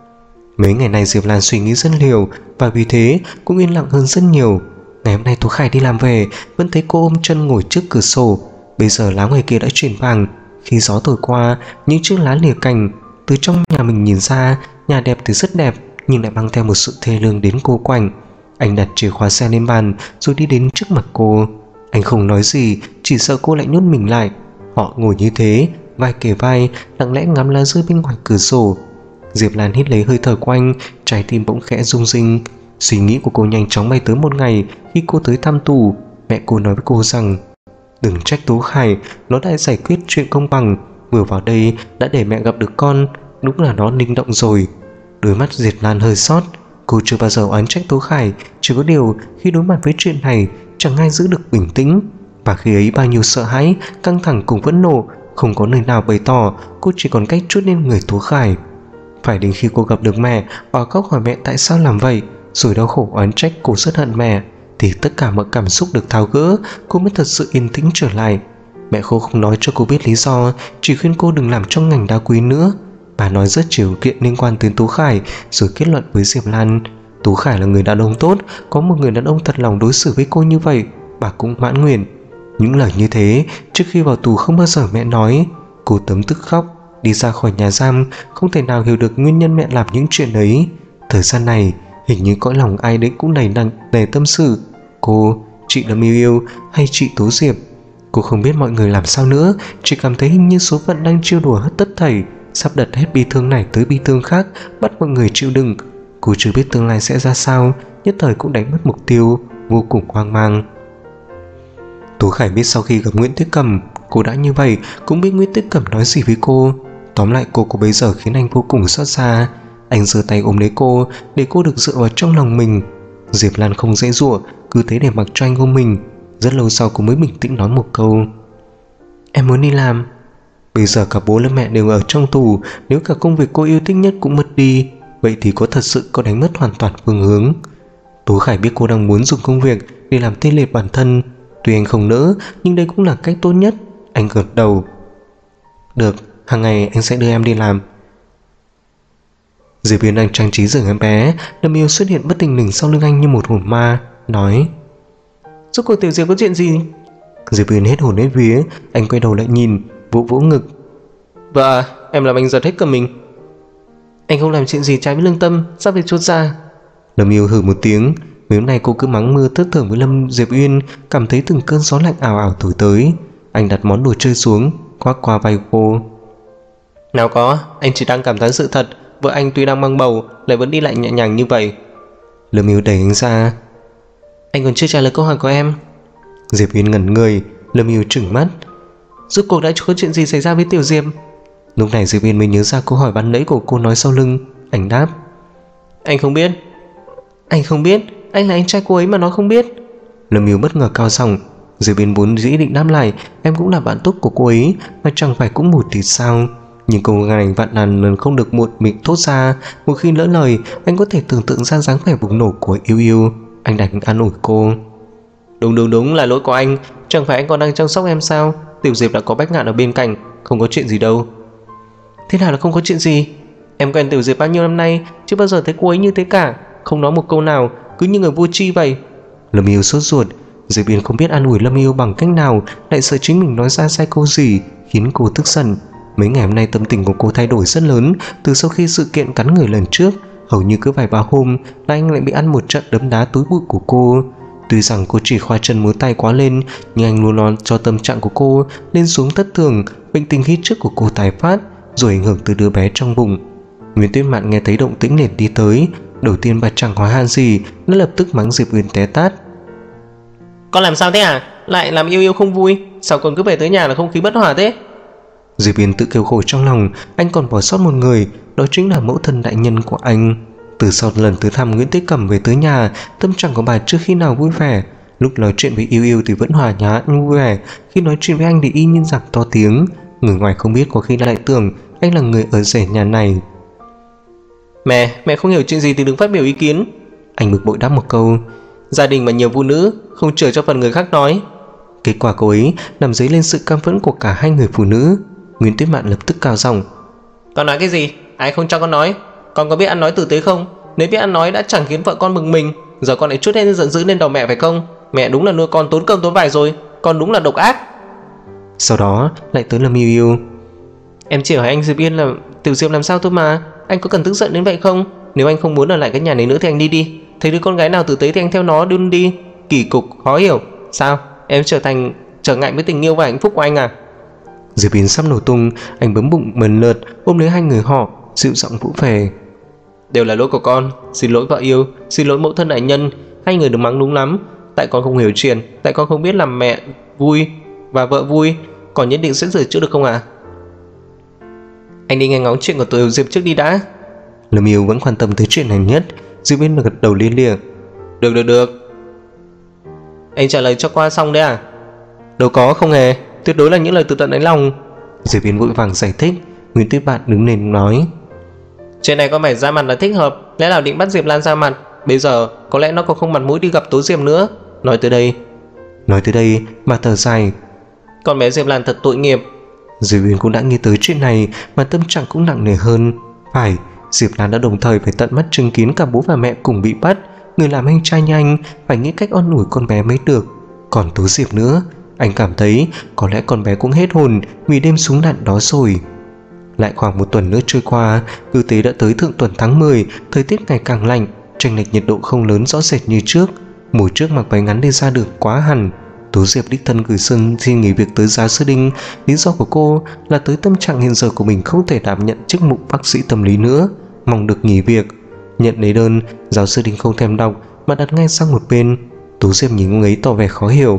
Mấy ngày này Diệp Lan suy nghĩ rất nhiều, và vì thế cũng yên lặng hơn rất nhiều. Ngày hôm nay Tú Khải đi làm về, vẫn thấy cô ôm chân ngồi trước cửa sổ. Bây giờ lá ngoài kia đã chuyển vàng, khi gió thổi qua, những chiếc lá lìa cành. Từ trong nhà mình nhìn ra, nhà đẹp thì rất đẹp, nhưng lại mang theo một sự thê lương đến cô quạnh. Anh đặt chìa khóa xe lên bàn rồi đi đến trước mặt cô. Anh không nói gì, chỉ sợ cô lại nhốt mình lại. Họ ngồi như thế, vai kề vai, lặng lẽ ngắm lá rơi bên ngoài cửa sổ. Diệp Lan hít lấy hơi thở của anh, trái tim bỗng khẽ rung rinh. Suy nghĩ của cô nhanh chóng bay tới một ngày khi cô tới thăm tù. Mẹ cô nói với cô rằng đừng trách Tú Khải, nó đã giải quyết chuyện công bằng, vừa vào đây đã để mẹ gặp được con, đúng là nó linh động rồi. Đôi mắt Diệp Lan hơi xót. Cô chưa bao giờ oán trách Tú Khải, chỉ có điều khi đối mặt với chuyện này chẳng ai giữ được bình tĩnh. Và khi ấy bao nhiêu sợ hãi, căng thẳng cùng phẫn nộ, không có nơi nào bày tỏ, cô chỉ còn cách trút lên người Tú Khải. Phải đến khi cô gặp được mẹ, oà khóc hỏi mẹ tại sao làm vậy, rồi đau khổ oán trách cô rất hận mẹ, thì tất cả mọi cảm xúc được tháo gỡ, cô mới thật sự yên tĩnh trở lại. Mẹ cô không nói cho cô biết lý do, chỉ khuyên cô đừng làm trong ngành đá quý nữa. Bà nói rất nhiều chuyện liên quan đến Tú Khải, rồi kết luận với Diệp Lan Tú Khải là người đàn ông tốt, có một người đàn ông thật lòng đối xử với cô như vậy, bà cũng mãn nguyện. Những lời như thế trước khi vào tù không bao giờ mẹ nói. Cô tấm tức khóc, đi ra khỏi nhà giam, không thể nào hiểu được nguyên nhân mẹ làm những chuyện ấy. Thời gian này hình như cõi lòng ai đấy cũng đầy tâm sự. Cô, chị Lâm Yêu hay chị Tố Diệp, cô không biết mọi người làm sao nữa, chỉ cảm thấy hình như số phận đang trêu đùa hết tất thảy, sắp đặt hết bi thương này tới bi thương khác, bắt mọi người chịu đựng. Cô chưa biết tương lai sẽ ra sao, nhất thời cũng đánh mất mục tiêu, vô cùng hoang mang. Tú Khải biết sau khi gặp Nguyễn Tuyết Cẩm, cô đã như vậy, cũng biết Nguyễn Tuyết Cẩm nói gì với cô. Tóm lại cô bây giờ khiến anh vô cùng xót xa. Anh giơ tay ôm lấy cô, để cô được dựa vào trong lòng mình. Diệp Lan không dễ dụa, cứ thế để mặc cho anh ôm mình. Rất lâu sau cô mới bình tĩnh nói một câu: em muốn đi làm. Bây giờ cả bố lẫn mẹ đều ở trong tù, nếu cả công việc cô yêu thích nhất cũng mất đi, vậy thì có thật sự có đánh mất hoàn toàn phương hướng. Tú Khải biết cô đang muốn dùng công việc để làm tê liệt bản thân. Tuy anh không nỡ, nhưng đây cũng là cách tốt nhất. Anh gật đầu: được, hàng ngày anh sẽ đưa em đi làm. Diệp Viên đang trang trí giường em bé, Lâm Yêu xuất hiện bất thình lình sau lưng anh như một hồn ma, nói: rốt cuộc Tiểu Diệp có chuyện gì? Diệp Viên hết hồn hết vía, anh quay đầu lại nhìn, vỗ vỗ ngực: vợ à, em làm anh giật hết cả mình. Anh không làm chuyện gì trái với lương tâm, sao phải chốt ra? Lâm Yêu hừ một tiếng. Mấy hôm nay cô cứ mắng mưa thất thường với Diệp Uyên, cảm thấy từng cơn gió lạnh ảo ảo thổi tới. Anh đặt món đồ chơi xuống, khoác qua vai cô: nào có, anh chỉ đang cảm thán sự thật, vợ anh tuy đang mang bầu lại vẫn đi lại nhẹ nhàng như vậy. Lâm Yêu đẩy anh ra: anh còn chưa trả lời câu hỏi của em. Diệp Uyên ngẩn người. Lâm Yêu trừng mắt: rốt cuộc đã có chuyện gì xảy ra với Tiểu Diệp? Lúc này Diệp Uyên mới nhớ ra câu hỏi ban nãy của cô nói sau lưng. Anh đáp: anh không biết. Anh không biết? Anh là anh trai cô ấy mà nó không biết? Lâm Yêu bất ngờ cao giọng. Diệp Uyên vốn dĩ định đáp lại: em cũng là bạn tốt của cô ấy, mà chẳng phải cũng một thì sao? Nhưng câu này vạn lần không được một miệng thốt ra. Một khi lỡ lời, anh có thể tưởng tượng ra dáng vẻ bùng nổ của Yêu Yêu. Anh đành an ủi cô: đúng là lỗi của anh, chẳng phải anh còn đang chăm sóc em sao? Tiểu Diệp đã có Bách Ngạn ở bên cạnh, không có chuyện gì đâu. Thế nào là không có chuyện gì? Em quen Tiểu Diệp bao nhiêu năm nay, chưa bao giờ thấy cô ấy như thế cả, không nói một câu nào, cứ như người vô tri vậy. Lâm Yêu sốt ruột. Diệp Viên không biết an ủi Lâm Yêu bằng cách nào, lại sợ chính mình nói ra sai câu gì, khiến cô tức giận. Mấy ngày hôm nay tâm tình của cô thay đổi rất lớn. Từ sau khi sự kiện cắn người lần trước, hầu như cứ vài ba hôm là anh lại bị ăn một trận đấm đá túi bụi của cô. Tuy rằng cô chỉ khoa chân múa tay quá lên, nhưng anh luôn lo cho tâm trạng của cô lên xuống thất thường. Bệnh tình khi trước của cô tái phát, rồi ảnh hưởng từ đứa bé trong bụng. Nguyễn Tuyết Mạn nghe thấy động tĩnh liền đi tới. Đầu tiên bà chẳng hỏi han gì, nó lập tức mắng Diệp Uyên té tát. Con làm sao thế à? Lại làm yêu không vui? Sao con cứ về tới nhà là không khí bất hòa thế? Diệp Uyên tự kêu khổ trong lòng. Anh còn bỏ sót một người, đó chính là mẫu thân đại nhân của anh. Từ sau lần tới thăm Nguyễn Tế Cẩm về tới nhà, tâm trạng của bà chưa khi nào vui vẻ. Lúc nói chuyện với Yêu thì vẫn hòa nhã vui vẻ, khi nói chuyện với anh thì y như giặc to tiếng. Người ngoài không biết có khi lại tưởng anh là người ở rể nhà này. Mẹ không hiểu chuyện gì thì đừng phát biểu ý kiến. Anh bực bội đáp một câu. Gia đình mà nhiều phụ nữ, không chừa cho phần người khác nói. Kết quả cô ấy nằm dấy lên sự cam phẫn của cả hai người phụ nữ. Nguyễn Tuyết Mạn lập tức cao giọng. Con nói cái gì? Ai không cho con nói? Con có biết ăn nói tử tế không? Nếu biết ăn nói đã chẳng khiến vợ con bực mình, giờ con lại trút hết giận dữ lên đầu mẹ phải không? Mẹ đúng là nuôi con tốn cơm tốn vải rồi, con đúng là độc ác. Sau đó lại tới Lâm Yêu. Em chỉ hỏi anh Diệp Yên là Tiểu Diệp làm sao thôi mà, anh có cần tức giận đến vậy không? Nếu anh không muốn ở lại cái nhà này nữa thì anh đi đi. Thấy đứa con gái nào tử tế thì anh theo nó đương đi. Kỳ cục khó hiểu. Sao? Em trở ngại với tình yêu và hạnh phúc của anh à? Diệp Yên sắp nổ tung. Anh bấm bụng mần lượt ôm lấy hai người họ, dịu giọng vũ về. Đều là lỗi của con. Xin lỗi vợ yêu, xin lỗi mẫu thân đại nhân. Hai người đừng mắng đúng lắm. Tại con không hiểu chuyện, tại con không biết làm mẹ vui và vợ vui. Còn nhất định sẽ sửa chữa được không ạ? Anh đi nghe ngóng chuyện của Tiểu Diệp trước đi đã. Lâm Yêu vẫn quan tâm tới chuyện này nhất. Diệp Yên gật đầu liên lịa. Được. Anh trả lời cho qua xong đấy à? Đâu có, không hề. Tuyệt đối là những lời từ tận đáy lòng. Diệp Yên vội vàng giải thích. Nguyễn Tuyết Mạn đứng lên nói. Chuyện này có phải ra mặt là thích hợp. Lẽ nào định bắt Diệp Lan ra mặt? Bây giờ có lẽ nó còn không mặt mũi đi gặp Tố Diệp nữa. Nói tới đây mà thở dài. Con bé Diệp Lan thật tội nghiệp. Diệp Uyên cũng đã nghĩ tới chuyện này mà tâm trạng cũng nặng nề hơn. Phải, Diệp Lan đã đồng thời phải tận mắt chứng kiến cả bố và mẹ cùng bị bắt. Người làm anh trai như anh phải nghĩ cách an ủi con bé mới được. Còn Tố Diệp nữa, anh cảm thấy có lẽ con bé cũng hết hồn vì đêm súng đạn đó rồi. Lại khoảng một tuần nữa trôi qua, cứ thế đã tới thượng tuần tháng 10. Thời tiết ngày càng lạnh, chênh lệch nhiệt độ không lớn rõ rệt như trước. Mùa trước mặc váy ngắn đi ra đường quá hẳn. Tố Diệp đích thân gửi Sơn xin nghỉ việc tới Giáo sư Đinh. Lý do của cô là tới tâm trạng hiện giờ của mình không thể đảm nhận chức vụ bác sĩ tâm lý nữa, mong được nghỉ việc. Nhận lấy đơn, Giáo sư Đinh không thèm đọc mà đặt ngay sang một bên. Tố Diệp nhìn ông ấy tỏ vẻ khó hiểu.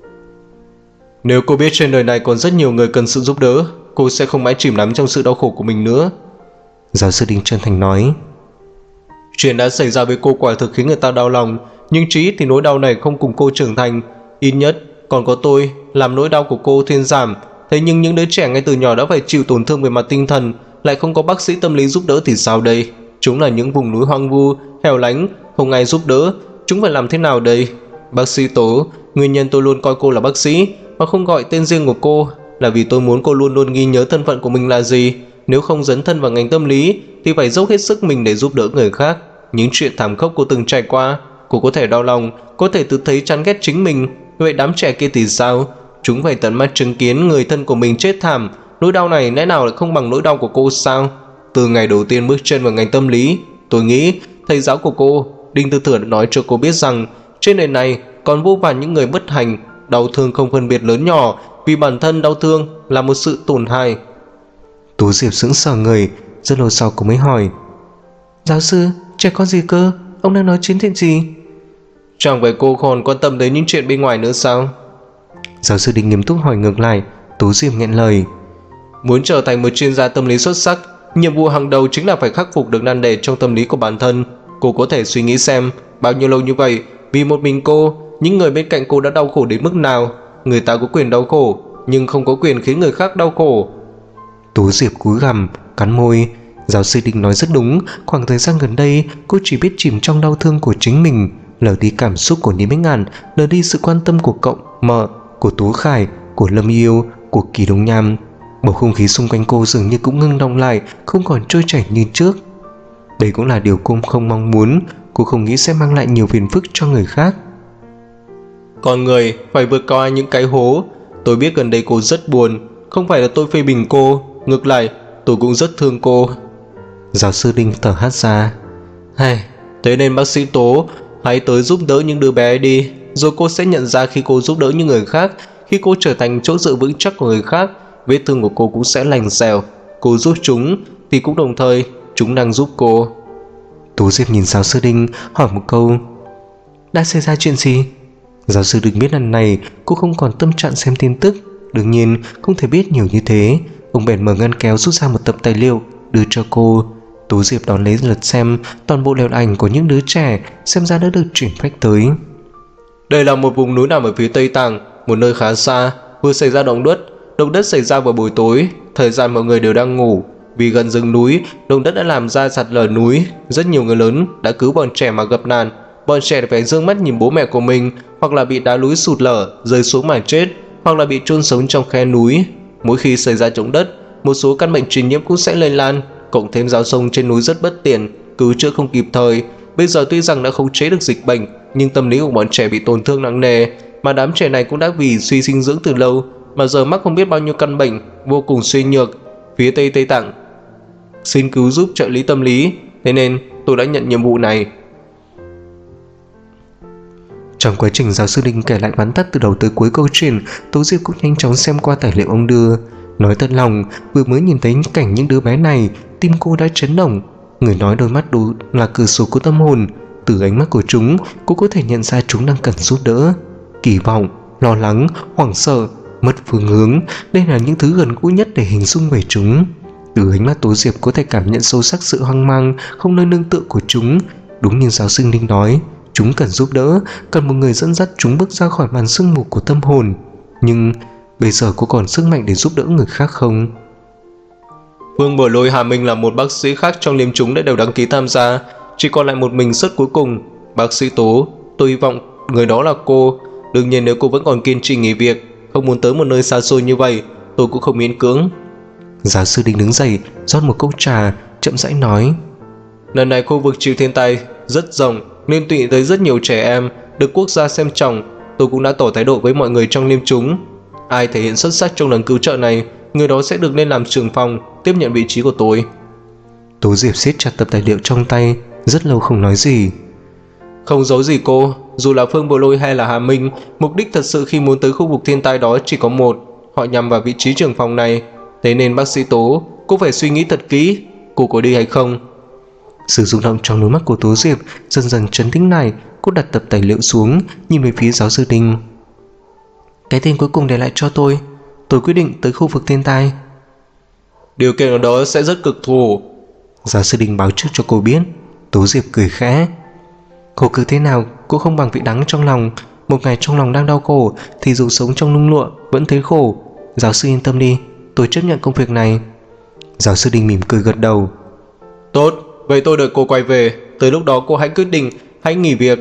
Nếu cô biết trên đời này còn rất nhiều người cần sự giúp đỡ, cô sẽ không mãi chìm đắm trong sự đau khổ của mình nữa. Giáo sư Đinh chân thành nói. Chuyện đã xảy ra với cô quả thực khiến người ta đau lòng, nhưng chí ít thì nỗi đau này không cùng cô trưởng thành. Ít nhất còn có tôi làm nỗi đau của cô thuyên giảm. Thế nhưng những đứa trẻ ngay từ nhỏ đã phải chịu tổn thương về mặt tinh thần, lại không có bác sĩ tâm lý giúp đỡ thì sao đây? Chúng là những vùng núi hoang vu, hẻo lánh, không ai giúp đỡ. Chúng phải làm thế nào đây? Bác sĩ Tố, nguyên nhân tôi luôn coi cô là bác sĩ mà không gọi tên riêng của cô là vì tôi muốn cô luôn luôn ghi nhớ thân phận của mình là gì. Nếu không dấn thân vào ngành tâm lý thì phải dốc hết sức mình để giúp đỡ người khác. Những chuyện thảm khốc cô từng trải qua, cô có thể đau lòng, có thể tự thấy chán ghét chính mình. Vậy đám trẻ kia thì sao? Chúng phải tận mắt chứng kiến người thân của mình chết thảm. Nỗi đau này lẽ nào lại không bằng nỗi đau của cô sao? Từ ngày đầu tiên bước chân vào ngành tâm lý, tôi nghĩ thầy giáo của cô, Đinh Tư Thừa, đã nói cho cô biết rằng trên đời này còn vô vàn những người bất hạnh, đau thương không phân biệt lớn nhỏ, vì bản thân đau thương là một sự tổn hại. Tố Diệp sững sờ người, rất lâu sau cô mới hỏi. Giáo sư, trẻ con gì cơ? Ông đang nói chiến thiện gì? Chẳng phải cô còn quan tâm đến những chuyện bên ngoài nữa sao? Giáo sư Đinh nghiêm túc hỏi ngược lại. Tố Diệp nghẹn lời. Muốn trở thành một chuyên gia tâm lý xuất sắc, nhiệm vụ hàng đầu chính là phải khắc phục được nan đề trong tâm lý của bản thân. Cô có thể suy nghĩ xem, bao nhiêu lâu như vậy, vì một mình cô, những người bên cạnh cô đã đau khổ đến mức nào. Người ta có quyền đau khổ, nhưng không có quyền khiến người khác đau khổ. Tố Diệp cúi gằm, cắn môi. Giáo sư Đinh nói rất đúng. Khoảng thời gian gần đây, cô chỉ biết chìm trong đau thương của chính mình, lờ đi cảm xúc của Lý Bích Ngạn, lờ đi sự quan tâm của cậu, mợ, của Tố Khải, của Lâm Yêu, của Kỳ Đông Nham. Bầu không khí xung quanh cô dường như cũng ngưng đọng lại, không còn trôi chảy như trước. Đây cũng là điều cô không mong muốn. Cô không nghĩ sẽ mang lại nhiều phiền phức cho người khác. Con người phải vượt qua những cái hố. Tôi biết gần đây cô rất buồn. Không phải là tôi phê bình cô, ngược lại, tôi cũng rất thương cô. Giáo sư Đinh thở hắt ra. Thế nên bác sĩ Tố, hãy tới giúp đỡ những đứa bé đi, rồi cô sẽ nhận ra khi cô giúp đỡ những người khác, khi cô trở thành chỗ dựa vững chắc của người khác, vết thương của cô cũng sẽ lành dẻo. Cô giúp chúng thì cũng đồng thời chúng đang giúp cô. Tố Diệp nhìn giáo sư Đinh hỏi một câu. Đã xảy ra chuyện gì? Giáo sư Đinh biết lần này cô không còn tâm trạng xem tin tức, đương nhiên không thể biết nhiều như thế. Ông bèn mở ngăn kéo rút ra một tập tài liệu đưa cho cô. Tố Diệp đón lấy lật xem toàn bộ hình ảnh của những đứa trẻ, xem ra đã được chuyển phách tới. Đây là một vùng núi nằm ở phía Tây Tàng, một nơi khá xa. Vừa xảy ra động đất xảy ra vào buổi tối, thời gian mọi người đều đang ngủ. Vì gần rừng núi, động đất đã làm ra sạt lở núi, rất nhiều người lớn đã cứu bọn trẻ mà gặp nạn. Bọn trẻ phải dương mắt nhìn bố mẹ của mình, hoặc là bị đá núi sụt lở rơi xuống mà chết, hoặc là bị chôn sống trong khe núi. Mỗi khi xảy ra động đất, một số căn bệnh truyền nhiễm cũng sẽ lây lan, cộng thêm giao thông trên núi rất bất tiện, cứu chữa không kịp thời. Bây giờ tuy rằng đã khống chế được dịch bệnh, nhưng tâm lý của bọn trẻ bị tổn thương nặng nề, mà đám trẻ này cũng đã vì suy dinh dưỡng từ lâu mà giờ mắc không biết bao nhiêu căn bệnh, vô cùng suy nhược. Phía Tây Tạng xin cứu giúp trợ lý tâm lý, thế nên tôi đã nhận nhiệm vụ này. Trong quá trình giáo sư Đinh kể lại vắn tắt từ đầu tới cuối câu chuyện, Tố Diệp cũng nhanh chóng xem qua tài liệu ông đưa. Nói thật lòng, vừa mới nhìn thấy cảnh những đứa bé này, tim cô đã chấn động. Người nói đôi mắt đủ là cửa sổ của tâm hồn. Từ ánh mắt của chúng, cô có thể nhận ra chúng đang cần giúp đỡ. Kỳ vọng, lo lắng, hoảng sợ, mất phương hướng, đây là những thứ gần gũi nhất để hình dung về chúng. Từ ánh mắt Tố Diệp có thể cảm nhận sâu sắc sự hoang mang, không nơi nương tựa của chúng. Đúng như giáo sư Đinh nói, chúng cần giúp đỡ, cần một người dẫn dắt chúng bước ra khỏi màn sương mù của tâm hồn. Nhưng bây giờ có còn sức mạnh để giúp đỡ người khác không? Phương Bồi Lôi, Hà Minh là một bác sĩ khác trong liêm chúng đã đều đăng ký tham gia, chỉ còn lại một mình suất cuối cùng. Bác sĩ Tố, tôi hy vọng người đó là cô. Đương nhiên nếu cô vẫn còn kiên trì nghỉ việc, không muốn tới một nơi xa xôi như vậy, tôi cũng không miễn cưỡng. Giáo sư Đinh đứng dậy, rót một cốc trà, chậm rãi nói. Lần này khu vực chịu thiên tai rất rộng, liên tụy tới rất nhiều trẻ em, được quốc gia xem trọng. Tôi cũng đã tỏ thái độ với mọi người trong liêm chúng. Ai thể hiện xuất sắc trong lần cứu trợ này, người đó sẽ được lên làm trưởng phòng, tiếp nhận vị trí của tôi. Tố Diệp siết chặt tập tài liệu trong tay, rất lâu không nói gì. Không giấu gì cô, dù là Phương Bội Lôi hay là Hà Minh, mục đích thật sự khi muốn tới khu vực thiên tai đó chỉ có một, họ nhằm vào vị trí trưởng phòng này. Thế nên bác sĩ Tố, cô phải suy nghĩ thật kỹ, cô có đi hay không? Sự rung động trong đôi mắt của Tố Diệp dần dần trấn tĩnh lại, cô đặt tập tài liệu xuống, nhìn về phía giáo sư Đinh. Cái tên cuối cùng để lại cho tôi quyết định tới khu vực thiên tai. Điều kiện ở đó sẽ rất cực thù. Giáo sư Đinh báo trước cho cô biết. Tố Diệp cười khẽ. Khổ cực thế nào cũng không bằng vị đắng trong lòng. Một ngày trong lòng đang đau khổ thì dù sống trong nhung lụa vẫn thấy khổ. Giáo sư yên tâm đi, tôi chấp nhận công việc này. Giáo sư Đinh mỉm cười gật đầu. Tốt, vậy tôi đợi cô quay về, tới lúc đó cô hãy quyết định, hãy nghỉ việc.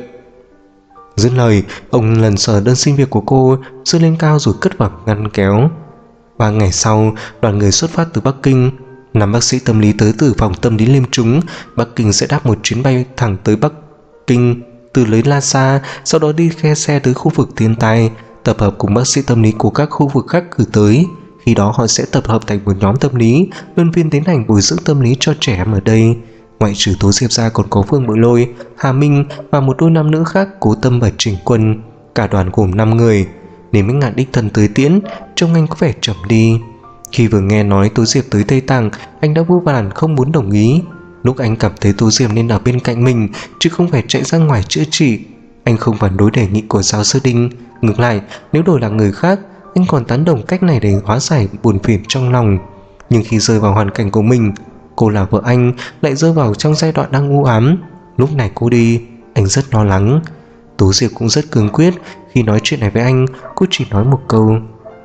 Dứt lời, ông lần sờ đơn xin việc của cô, giơ lên cao rồi cất vào ngăn kéo. 3 ngày sau, đoàn người xuất phát từ Bắc Kinh. 5 bác sĩ tâm lý tới từ phòng tâm lý liêm chúng. Bắc Kinh sẽ đáp một chuyến bay thẳng tới Bắc Kinh, từ lấy Lhasa, sau đó đi khe xe tới khu vực thiên tai, tập hợp cùng bác sĩ tâm lý của các khu vực khác cử tới. Khi đó họ sẽ tập hợp thành một nhóm tâm lý, luân phiên tiến hành bồi dưỡng tâm lý cho trẻ em ở đây. Ngoại trừ Tố Diệp ra còn có Phương Bội Lôi, Hà Minh và một đôi nam nữ khác Cố Tâm và Trình Quân. Cả đoàn gồm 5 người. Nên mới ngạn đích thân tới tiễn, trông anh có vẻ chậm đi. Khi vừa nghe nói Tố Diệp tới Tây Tạng, anh đã vô vàn không muốn đồng ý. Lúc anh cảm thấy Tố Diệp nên ở bên cạnh mình, chứ không phải chạy ra ngoài chữa trị. Anh không phản đối đề nghị của giáo sư Đinh. Ngược lại, nếu đổi là người khác, anh còn tán đồng cách này để hóa giải buồn phiền trong lòng. Nhưng khi rơi vào hoàn cảnh của mình, cô là vợ anh lại rơi vào trong giai đoạn đang u ám. Lúc này cô đi, anh rất lo lắng. Tố Diệp cũng rất cương quyết. Khi nói chuyện này với anh, cô chỉ nói một câu: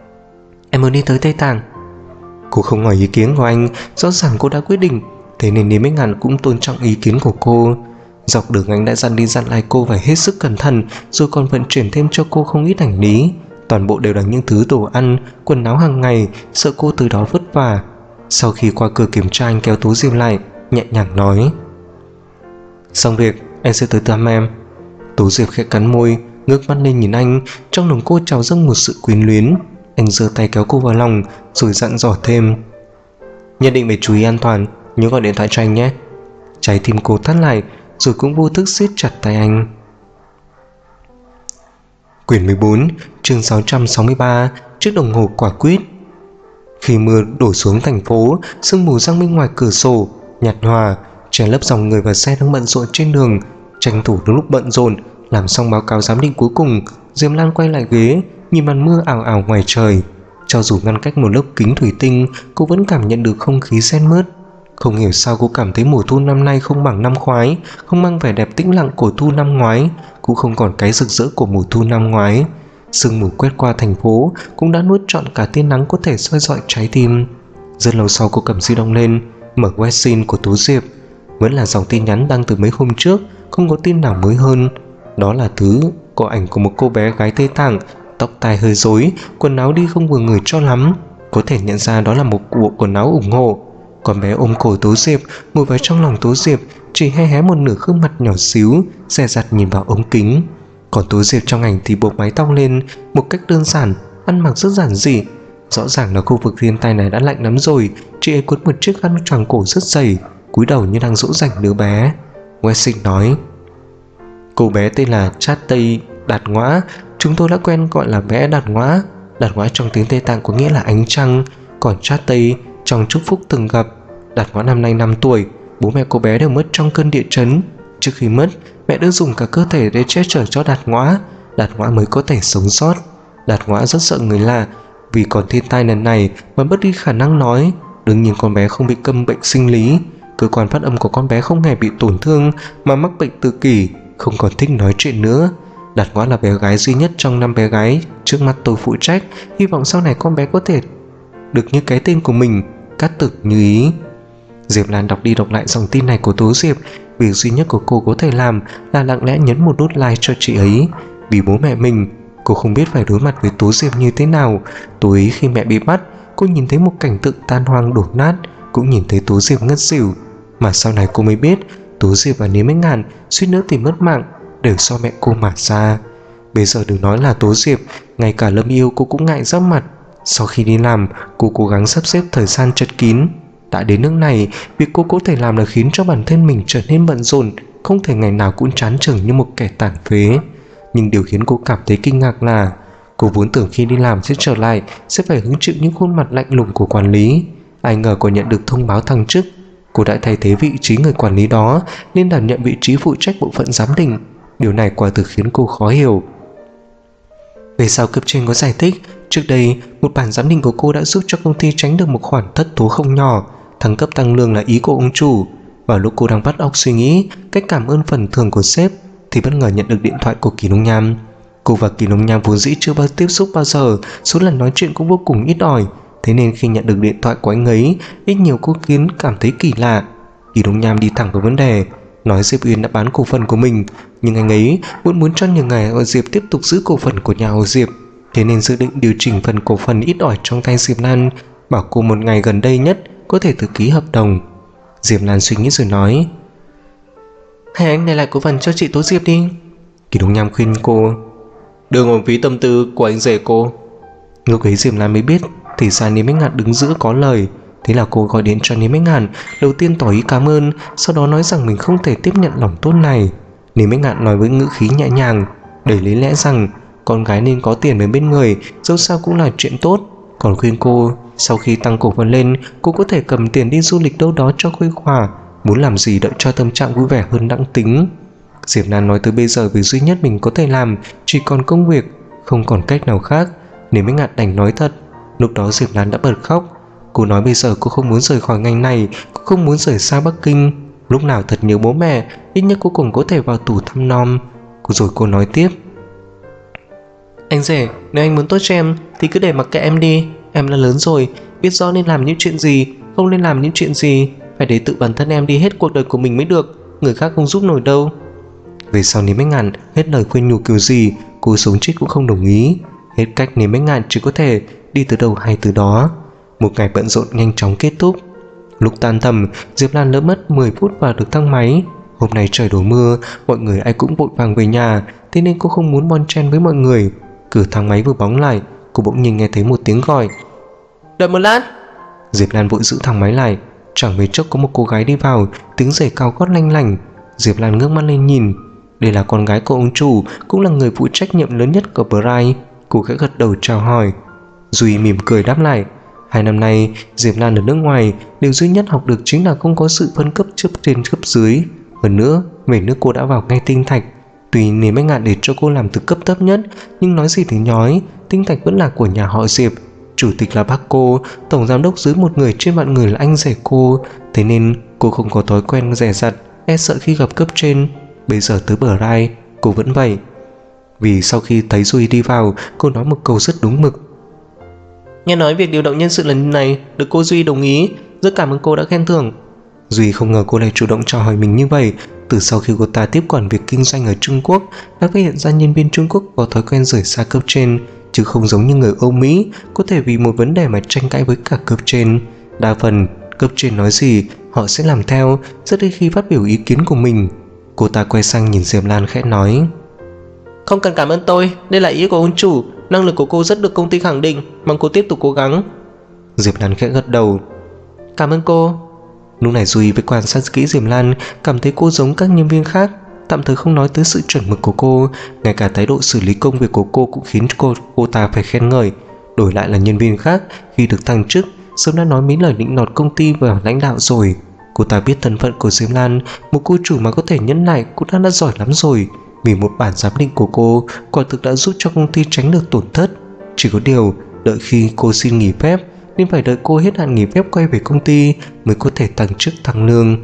em muốn đi tới Tây Tạng. Cô không hỏi ý kiến của anh, rõ ràng cô đã quyết định. Thế nên Lý Minh Ngạn cũng tôn trọng ý kiến của cô. Dọc đường anh đã dặn đi dặn lại cô phải hết sức cẩn thận, rồi còn vận chuyển thêm cho cô không ít hành lý. Toàn bộ đều là những thứ đồ ăn, quần áo hàng ngày, sợ cô từ đó vất vả. Sau khi qua cửa kiểm tra, anh kéo Tố Diệp lại, nhẹ nhàng nói: xong việc, anh sẽ tới thăm em. Tố Diệp khẽ cắn môi, ngước mắt lên nhìn anh, trong lòng cô trào dâng một sự quyến luyến. Anh giơ tay kéo cô vào lòng, rồi dặn dò thêm: Nhất định phải chú ý an toàn, nhớ gọi điện thoại cho anh nhé. Trái tim cô thắt lại, rồi cũng vô thức siết chặt tay anh. Quyển 14, chương 663, chiếc đồng hồ quả quýt. Khi mưa đổ xuống thành phố, sương mù giăng bên ngoài cửa sổ nhạt nhòa, che lấp dòng người và xe đang bận rộn trên đường. Tranh thủ đúng lúc bận rộn, làm xong báo cáo giám định cuối cùng, Diệp Lan quay lại ghế, nhìn màn mưa ảo ảo ngoài trời. Cho dù ngăn cách một lớp kính thủy tinh, cô vẫn cảm nhận được không khí se mướt. Không hiểu sao cô cảm thấy mùa thu năm nay không bằng năm ngoái, không mang vẻ đẹp tĩnh lặng của thu năm ngoái, cũng không còn cái rực rỡ của mùa thu năm ngoái. Sương mù quét qua thành phố cũng đã nuốt trọn cả tia nắng có thể soi rọi trái tim. Rất lâu sau cô cầm di động lên, mở website của Tố Diệp. Vẫn là dòng tin nhắn đăng từ mấy hôm trước, không có tin nào mới hơn. Đó là thứ có ảnh của một cô bé gái Tây Tạng, tóc tai hơi rối, quần áo đi không vừa người cho lắm. Có thể nhận ra đó là một bộ quần áo ủng hộ. Con bé ôm cổ Tố Diệp, ngồi vào trong lòng Tố Diệp, chỉ hé một nửa gương mặt nhỏ xíu, dè dặt nhìn vào ống kính. Còn Tố Diệp trong ảnh thì buộc mái tóc lên một cách đơn giản, ăn mặc rất giản dị. Rõ ràng là khu vực thiên tai này đã lạnh lắm rồi. Chị ấy quấn một chiếc khăn choàng cổ rất dày, cúi đầu như đang dỗ dành đứa bé. Westing nói: cô bé tên là Chát Tây Đạt Ngõa, chúng tôi đã quen gọi là bé Đạt Ngõa. Đạt Ngõa trong tiếng Tây Tạng có nghĩa là ánh trăng, còn Chát Tây trong chúc phúc từng gặp. Đạt Ngõa năm nay 5 tuổi, bố mẹ cô bé đều mất trong cơn địa chấn. Trước khi mất, mẹ đã dùng cả cơ thể để che chở cho Đạt Ngõa, Đạt Ngõa mới có thể sống sót. Đạt Ngõa rất sợ người lạ, vì còn thiên tai lần này mà mất đi khả năng nói. Đương nhiên con bé không bị câm bệnh sinh lý, cơ quan phát âm của con bé không hề bị tổn thương mà mắc bệnh tự kỷ, không còn thích nói chuyện nữa. Đạt Ngõa là bé gái duy nhất trong 5 bé gái trước mắt tôi phụ trách, hy vọng sau này con bé có thể được như cái tên của mình, Cát Thực như ý. Diệp Lan đọc đi đọc lại dòng tin này của Tố Diệp. Việc duy nhất của cô có thể làm là lặng lẽ nhấn một nút like cho chị ấy. Vì bố mẹ mình, cô không biết phải đối mặt với Tố Diệp như thế nào. Tối khi mẹ bị bắt, cô nhìn thấy một cảnh tượng tan hoang đổ nát, cũng nhìn thấy Tố Diệp ngất xỉu. Mà sau này cô mới biết Tố Diệp và Lý Minh Ngạn suýt nữa thì mất mạng đều do mẹ cô mà ra. Bây giờ đừng nói là Tố Diệp, ngay cả Lâm Yêu cô cũng ngại giáp mặt. Sau khi đi làm, cô cố gắng sắp xếp thời gian chật kín. Đã đến nước này, việc cô có thể làm là khiến cho bản thân mình trở nên bận rộn, không thể ngày nào cũng chán chường như một kẻ tàn phế. Nhưng điều khiến cô cảm thấy kinh ngạc là cô vốn tưởng khi đi làm sẽ trở lại sẽ phải hứng chịu những khuôn mặt lạnh lùng của quản lý. Ai ngờ còn nhận được thông báo thăng chức. Cô đã thay thế vị trí người quản lý đó nên đảm nhận vị trí phụ trách bộ phận giám định. Điều này quả thực khiến cô khó hiểu. Về sau cấp trên có giải thích, trước đây một bản giám định của cô đã giúp cho công ty tránh được một khoản thất thố không nhỏ. Thăng cấp tăng lương là ý của ông chủ. Vào lúc cô đang vắt óc suy nghĩ cách cảm ơn phần thưởng của sếp thì bất ngờ nhận được điện thoại của Kỳ Nông Nham. Cô và Kỳ Nông Nham vốn dĩ chưa bao tiếp xúc bao giờ, số lần nói chuyện cũng vô cùng ít ỏi. Thế nên khi nhận được điện thoại của anh ấy, ít nhiều cô khiến cảm thấy kỳ lạ. Kỳ Nông Nham đi thẳng vào vấn đề, nói Diệp Uyên đã bán cổ phần của mình, nhưng anh ấy vẫn muốn cho nhiều ngày họ Diệp tiếp tục giữ cổ phần của nhà họ Diệp. Thế nên dự định điều chỉnh phần cổ phần ít ỏi trong tay Diệp Lan, bảo cô một ngày gần đây nhất có thể tự ký hợp đồng. Diệp Lan suy nghĩ rồi nói: hay anh để lại cổ phần cho chị Tố Diệp đi. Kỳ Nông Nham khuyên cô: đừng uổng phí tâm tư của anh rể cô. Lúc ấy Diệp Lan mới biết thì ra Lý Minh Ngạn đứng giữa có lời. Thế là cô gọi điện cho Lý Minh Ngạn, đầu tiên tỏ ý cảm ơn, sau đó nói rằng mình không thể tiếp nhận lòng tốt này. Lý Minh Ngạn nói với ngữ khí nhẹ nhàng, đầy lý lẽ rằng con gái nên có tiền ở bên người, dẫu sao cũng là chuyện tốt. Còn khuyên cô sau khi tăng cổ phần lên, cô có thể cầm tiền đi du lịch đâu đó cho khuây khỏa, muốn làm gì đợi cho tâm trạng vui vẻ hơn đãng tính. Diệp Lan nói tới bây giờ việc duy nhất mình có thể làm chỉ còn công việc, không còn cách nào khác. Lý Minh Ngạn đành nói thật. Lúc đó Diệp Lan đã bật khóc. Cô nói bây giờ cô không muốn rời khỏi ngành này, cô không muốn rời xa Bắc Kinh. Lúc nào thật nhớ bố mẹ, ít nhất cô cũng có thể vào tủ thăm nom. Rồi cô nói tiếp: anh rể, nếu anh muốn tốt cho em thì cứ để mặc kệ em đi. Em đã lớn rồi, biết rõ nên làm những chuyện gì, không nên làm những chuyện gì. Phải để tự bản thân em đi hết cuộc đời của mình mới được, người khác không giúp nổi đâu. Về sau Lý Minh Ngạn hết lời khuyên nhủ kiểu gì, cô sống chết cũng không đồng ý. Hết cách Lý Minh Ngạn chỉ có thể đi từ đâu hay từ đó. Một ngày bận rộn nhanh chóng kết thúc. Lúc tan tầm, Diệp Lan lỡ mất 10 phút vào được thang máy. Hôm nay trời đổ mưa, mọi người ai cũng vội vàng về nhà, thế nên cô không muốn bon chen với mọi người. Cửa thang máy vừa đóng lại, cô bỗng nhiên nghe thấy một tiếng gọi: đợi một lát. Diệp Lan vội giữ thang máy lại. Chẳng mấy chốc có một cô gái đi vào, tiếng giày cao gót lanh lảnh. Diệp Lan ngước mắt lên nhìn. Đây là con gái của ông chủ, cũng là người phụ trách nhiệm lớn nhất của Bright. Cô khẽ gật đầu chào hỏi. Duy mỉm cười đáp lại. 2 năm nay Diệp Lan ở nước ngoài, điều duy nhất học được chính là không có sự phân cấp cấp trên cấp dưới. Hơn nữa, về nước cô đã vào ngay Tinh Thạch. Tuy Niềm Bách Ngạn để cho cô làm từ cấp thấp nhất, nhưng nói gì thì nói, Tinh Thạch vẫn là của nhà họ Diệp. Chủ tịch là bác cô, tổng giám đốc dưới một người trên vạn người là anh rể cô. Thế nên cô không có thói quen dè dặt, e sợ khi gặp cấp trên. Bây giờ tới Bright, cô vẫn vậy. Vì sau khi thấy Duy đi vào, cô nói một câu rất đúng mực. Nghe nói việc điều động nhân sự lần này được cô Duy đồng ý, rất cảm ơn cô đã khen thưởng. Duy không ngờ cô lại chủ động chào hỏi mình như vậy. Từ sau khi cô ta tiếp quản việc kinh doanh ở Trung Quốc, đã phát hiện ra nhân viên Trung Quốc có thói quen rời xa cấp trên, chứ không giống như người Âu Mỹ có thể vì một vấn đề mà tranh cãi với cả cấp trên. Đa phần cấp trên nói gì họ sẽ làm theo, rất ít khi phát biểu ý kiến của mình. Cô ta quay sang nhìn Diệp Lan khẽ nói: Không cần cảm ơn tôi, đây là ý của ông chủ. Năng lực của cô rất được công ty khẳng định, mong cô tiếp tục cố gắng. Diệp Lan khẽ gật đầu. Cảm ơn cô. Lúc này Duy với quan sát kỹ Diệp Lan, cảm thấy cô giống các nhân viên khác, tạm thời không nói tới sự chuẩn mực của cô, ngay cả thái độ xử lý công việc của cô cũng khiến cô ta phải khen ngợi. Đổi lại là nhân viên khác, khi được thăng chức sớm đã nói mấy lời nịnh nọt công ty và lãnh đạo rồi. Cô ta biết thân phận của Diệp Lan, một cô chủ mà có thể nhẫn nại cũng đã giỏi lắm rồi. Vì một bản giám định của cô, quả thực đã giúp cho công ty tránh được tổn thất. Chỉ có điều, đợi khi cô xin nghỉ phép, nên phải đợi cô hết hạn nghỉ phép quay về công ty mới có thể tăng chức tăng lương.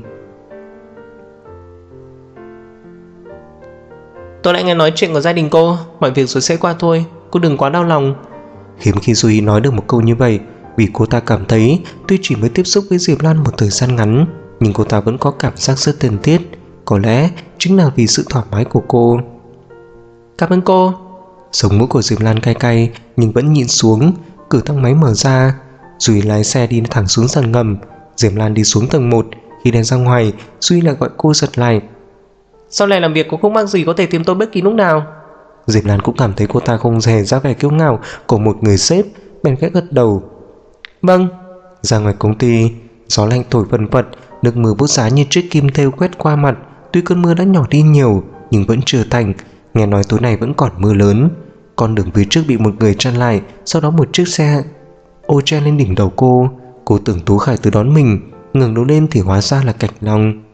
Tôi đã nghe nói chuyện của gia đình cô, mọi việc rồi sẽ qua thôi, cô đừng quá đau lòng. Hiếm khi Duy nói được một câu như vậy, vì cô ta cảm thấy tuy chỉ mới tiếp xúc với Diệp Lan một thời gian ngắn, nhưng cô ta vẫn có cảm giác rất thân thiết. Có lẽ chính là vì sự thoải mái của cô. Cảm ơn cô. Sống mũi của Diệp Lan cay cay nhưng vẫn nhịn xuống. Cửa thang máy mở ra, Duy lái xe đi thẳng xuống sàn ngầm. Diệp Lan đi xuống tầng 1. Khi đang ra ngoài, Duy lại gọi cô giật lại. Sau này làm việc có khúc mắc gì có thể tìm tôi bất kỳ lúc nào. Diệp Lan cũng cảm thấy cô ta không hề ra vẻ kiêu ngạo của một người sếp, bèn khẽ gật đầu. Vâng. Ra ngoài công ty, gió lạnh thổi vần vật, nước mưa bút giá như chiếc kim thêu quét qua mặt. Tuy cơn mưa đã nhỏ đi nhiều nhưng vẫn chưa tạnh. Nghe nói tối nay vẫn còn mưa lớn. Con đường phía trước bị một người chặn lại, sau đó một chiếc xe ô che lên đỉnh đầu cô. Cô tưởng Tú Khải tới đón mình, ngẩng đầu lên thì hóa ra là Cảnh Long.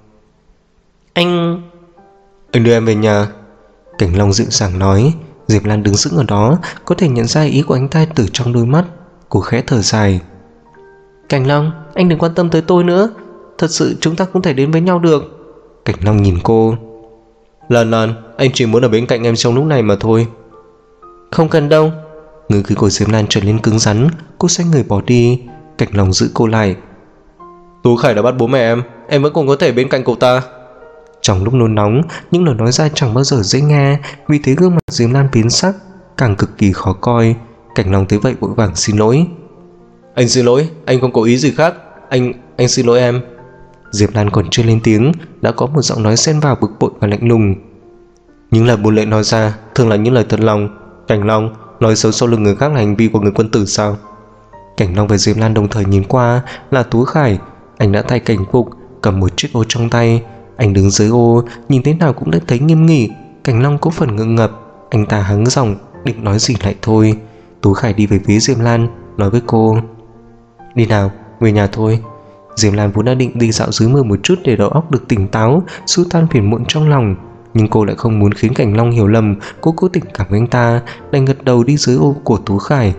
Anh đưa em về nhà, Cảnh Long dịu dàng nói. Diệp Lan đứng sững ở đó, có thể nhận ra ý của anh ta từ trong đôi mắt. Cô khẽ thở dài. Cảnh Long, anh đừng quan tâm tới tôi nữa, thật sự chúng ta không thể đến với nhau được. Cảnh Long nhìn cô. Lan, anh chỉ muốn ở bên cạnh em trong lúc này mà thôi. Không cần đâu. Ngữ khí của Diệp Lan trở nên cứng rắn. Cô xoay người bỏ đi. Cảnh Long giữ cô lại. Tú Khải đã bắt bố mẹ em vẫn còn có thể bên cạnh cậu ta. Trong lúc nôn nóng, những lời nói ra chẳng bao giờ dễ nghe. Vì thế gương mặt Diệp Lan biến sắc, càng cực kỳ khó coi. Cảnh Long thấy vậy vội vàng xin lỗi. Anh xin lỗi, anh không có ý gì khác. Anh xin lỗi em. Diệp Lan còn chưa lên tiếng, đã có một giọng nói xen vào bực bội và lạnh lùng. Những lời buôn lệ nói ra thường là những lời thật lòng. Cảnh Long, nói xấu sau lưng người khác là hành vi của người quân tử sao? Cảnh Long và Diệp Lan đồng thời nhìn qua. Là Tú Khải. Anh đã thay cảnh phục, cầm một chiếc ô trong tay. Anh đứng dưới ô, nhìn thế nào cũng đã thấy nghiêm nghị. Cảnh Long có phần ngượng ngập. Anh ta hắng giọng, định nói gì lại thôi. Tú Khải đi về phía Diệp Lan, nói với cô. Đi nào, về nhà thôi. Diệp Lan vốn đã định đi dạo dưới mưa một chút để đầu óc được tỉnh táo, xua tan phiền muộn trong lòng. Nhưng cô lại không muốn khiến Cảnh Long hiểu lầm. Cô cố tình cảm anh ta, đành gật đầu đi dưới ô của Tú Khải.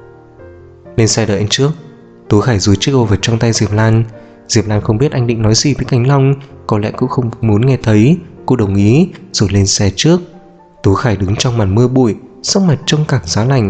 Lên xe đợi anh trước. Tú Khải dúi chiếc ô vào trong tay Diệp Lan. Diệp Lan không biết anh định nói gì với Cảnh Long, có lẽ cũng không muốn nghe thấy. Cô đồng ý rồi lên xe trước. Tú Khải đứng trong màn mưa bụi, sắc mặt trông càng giá lạnh.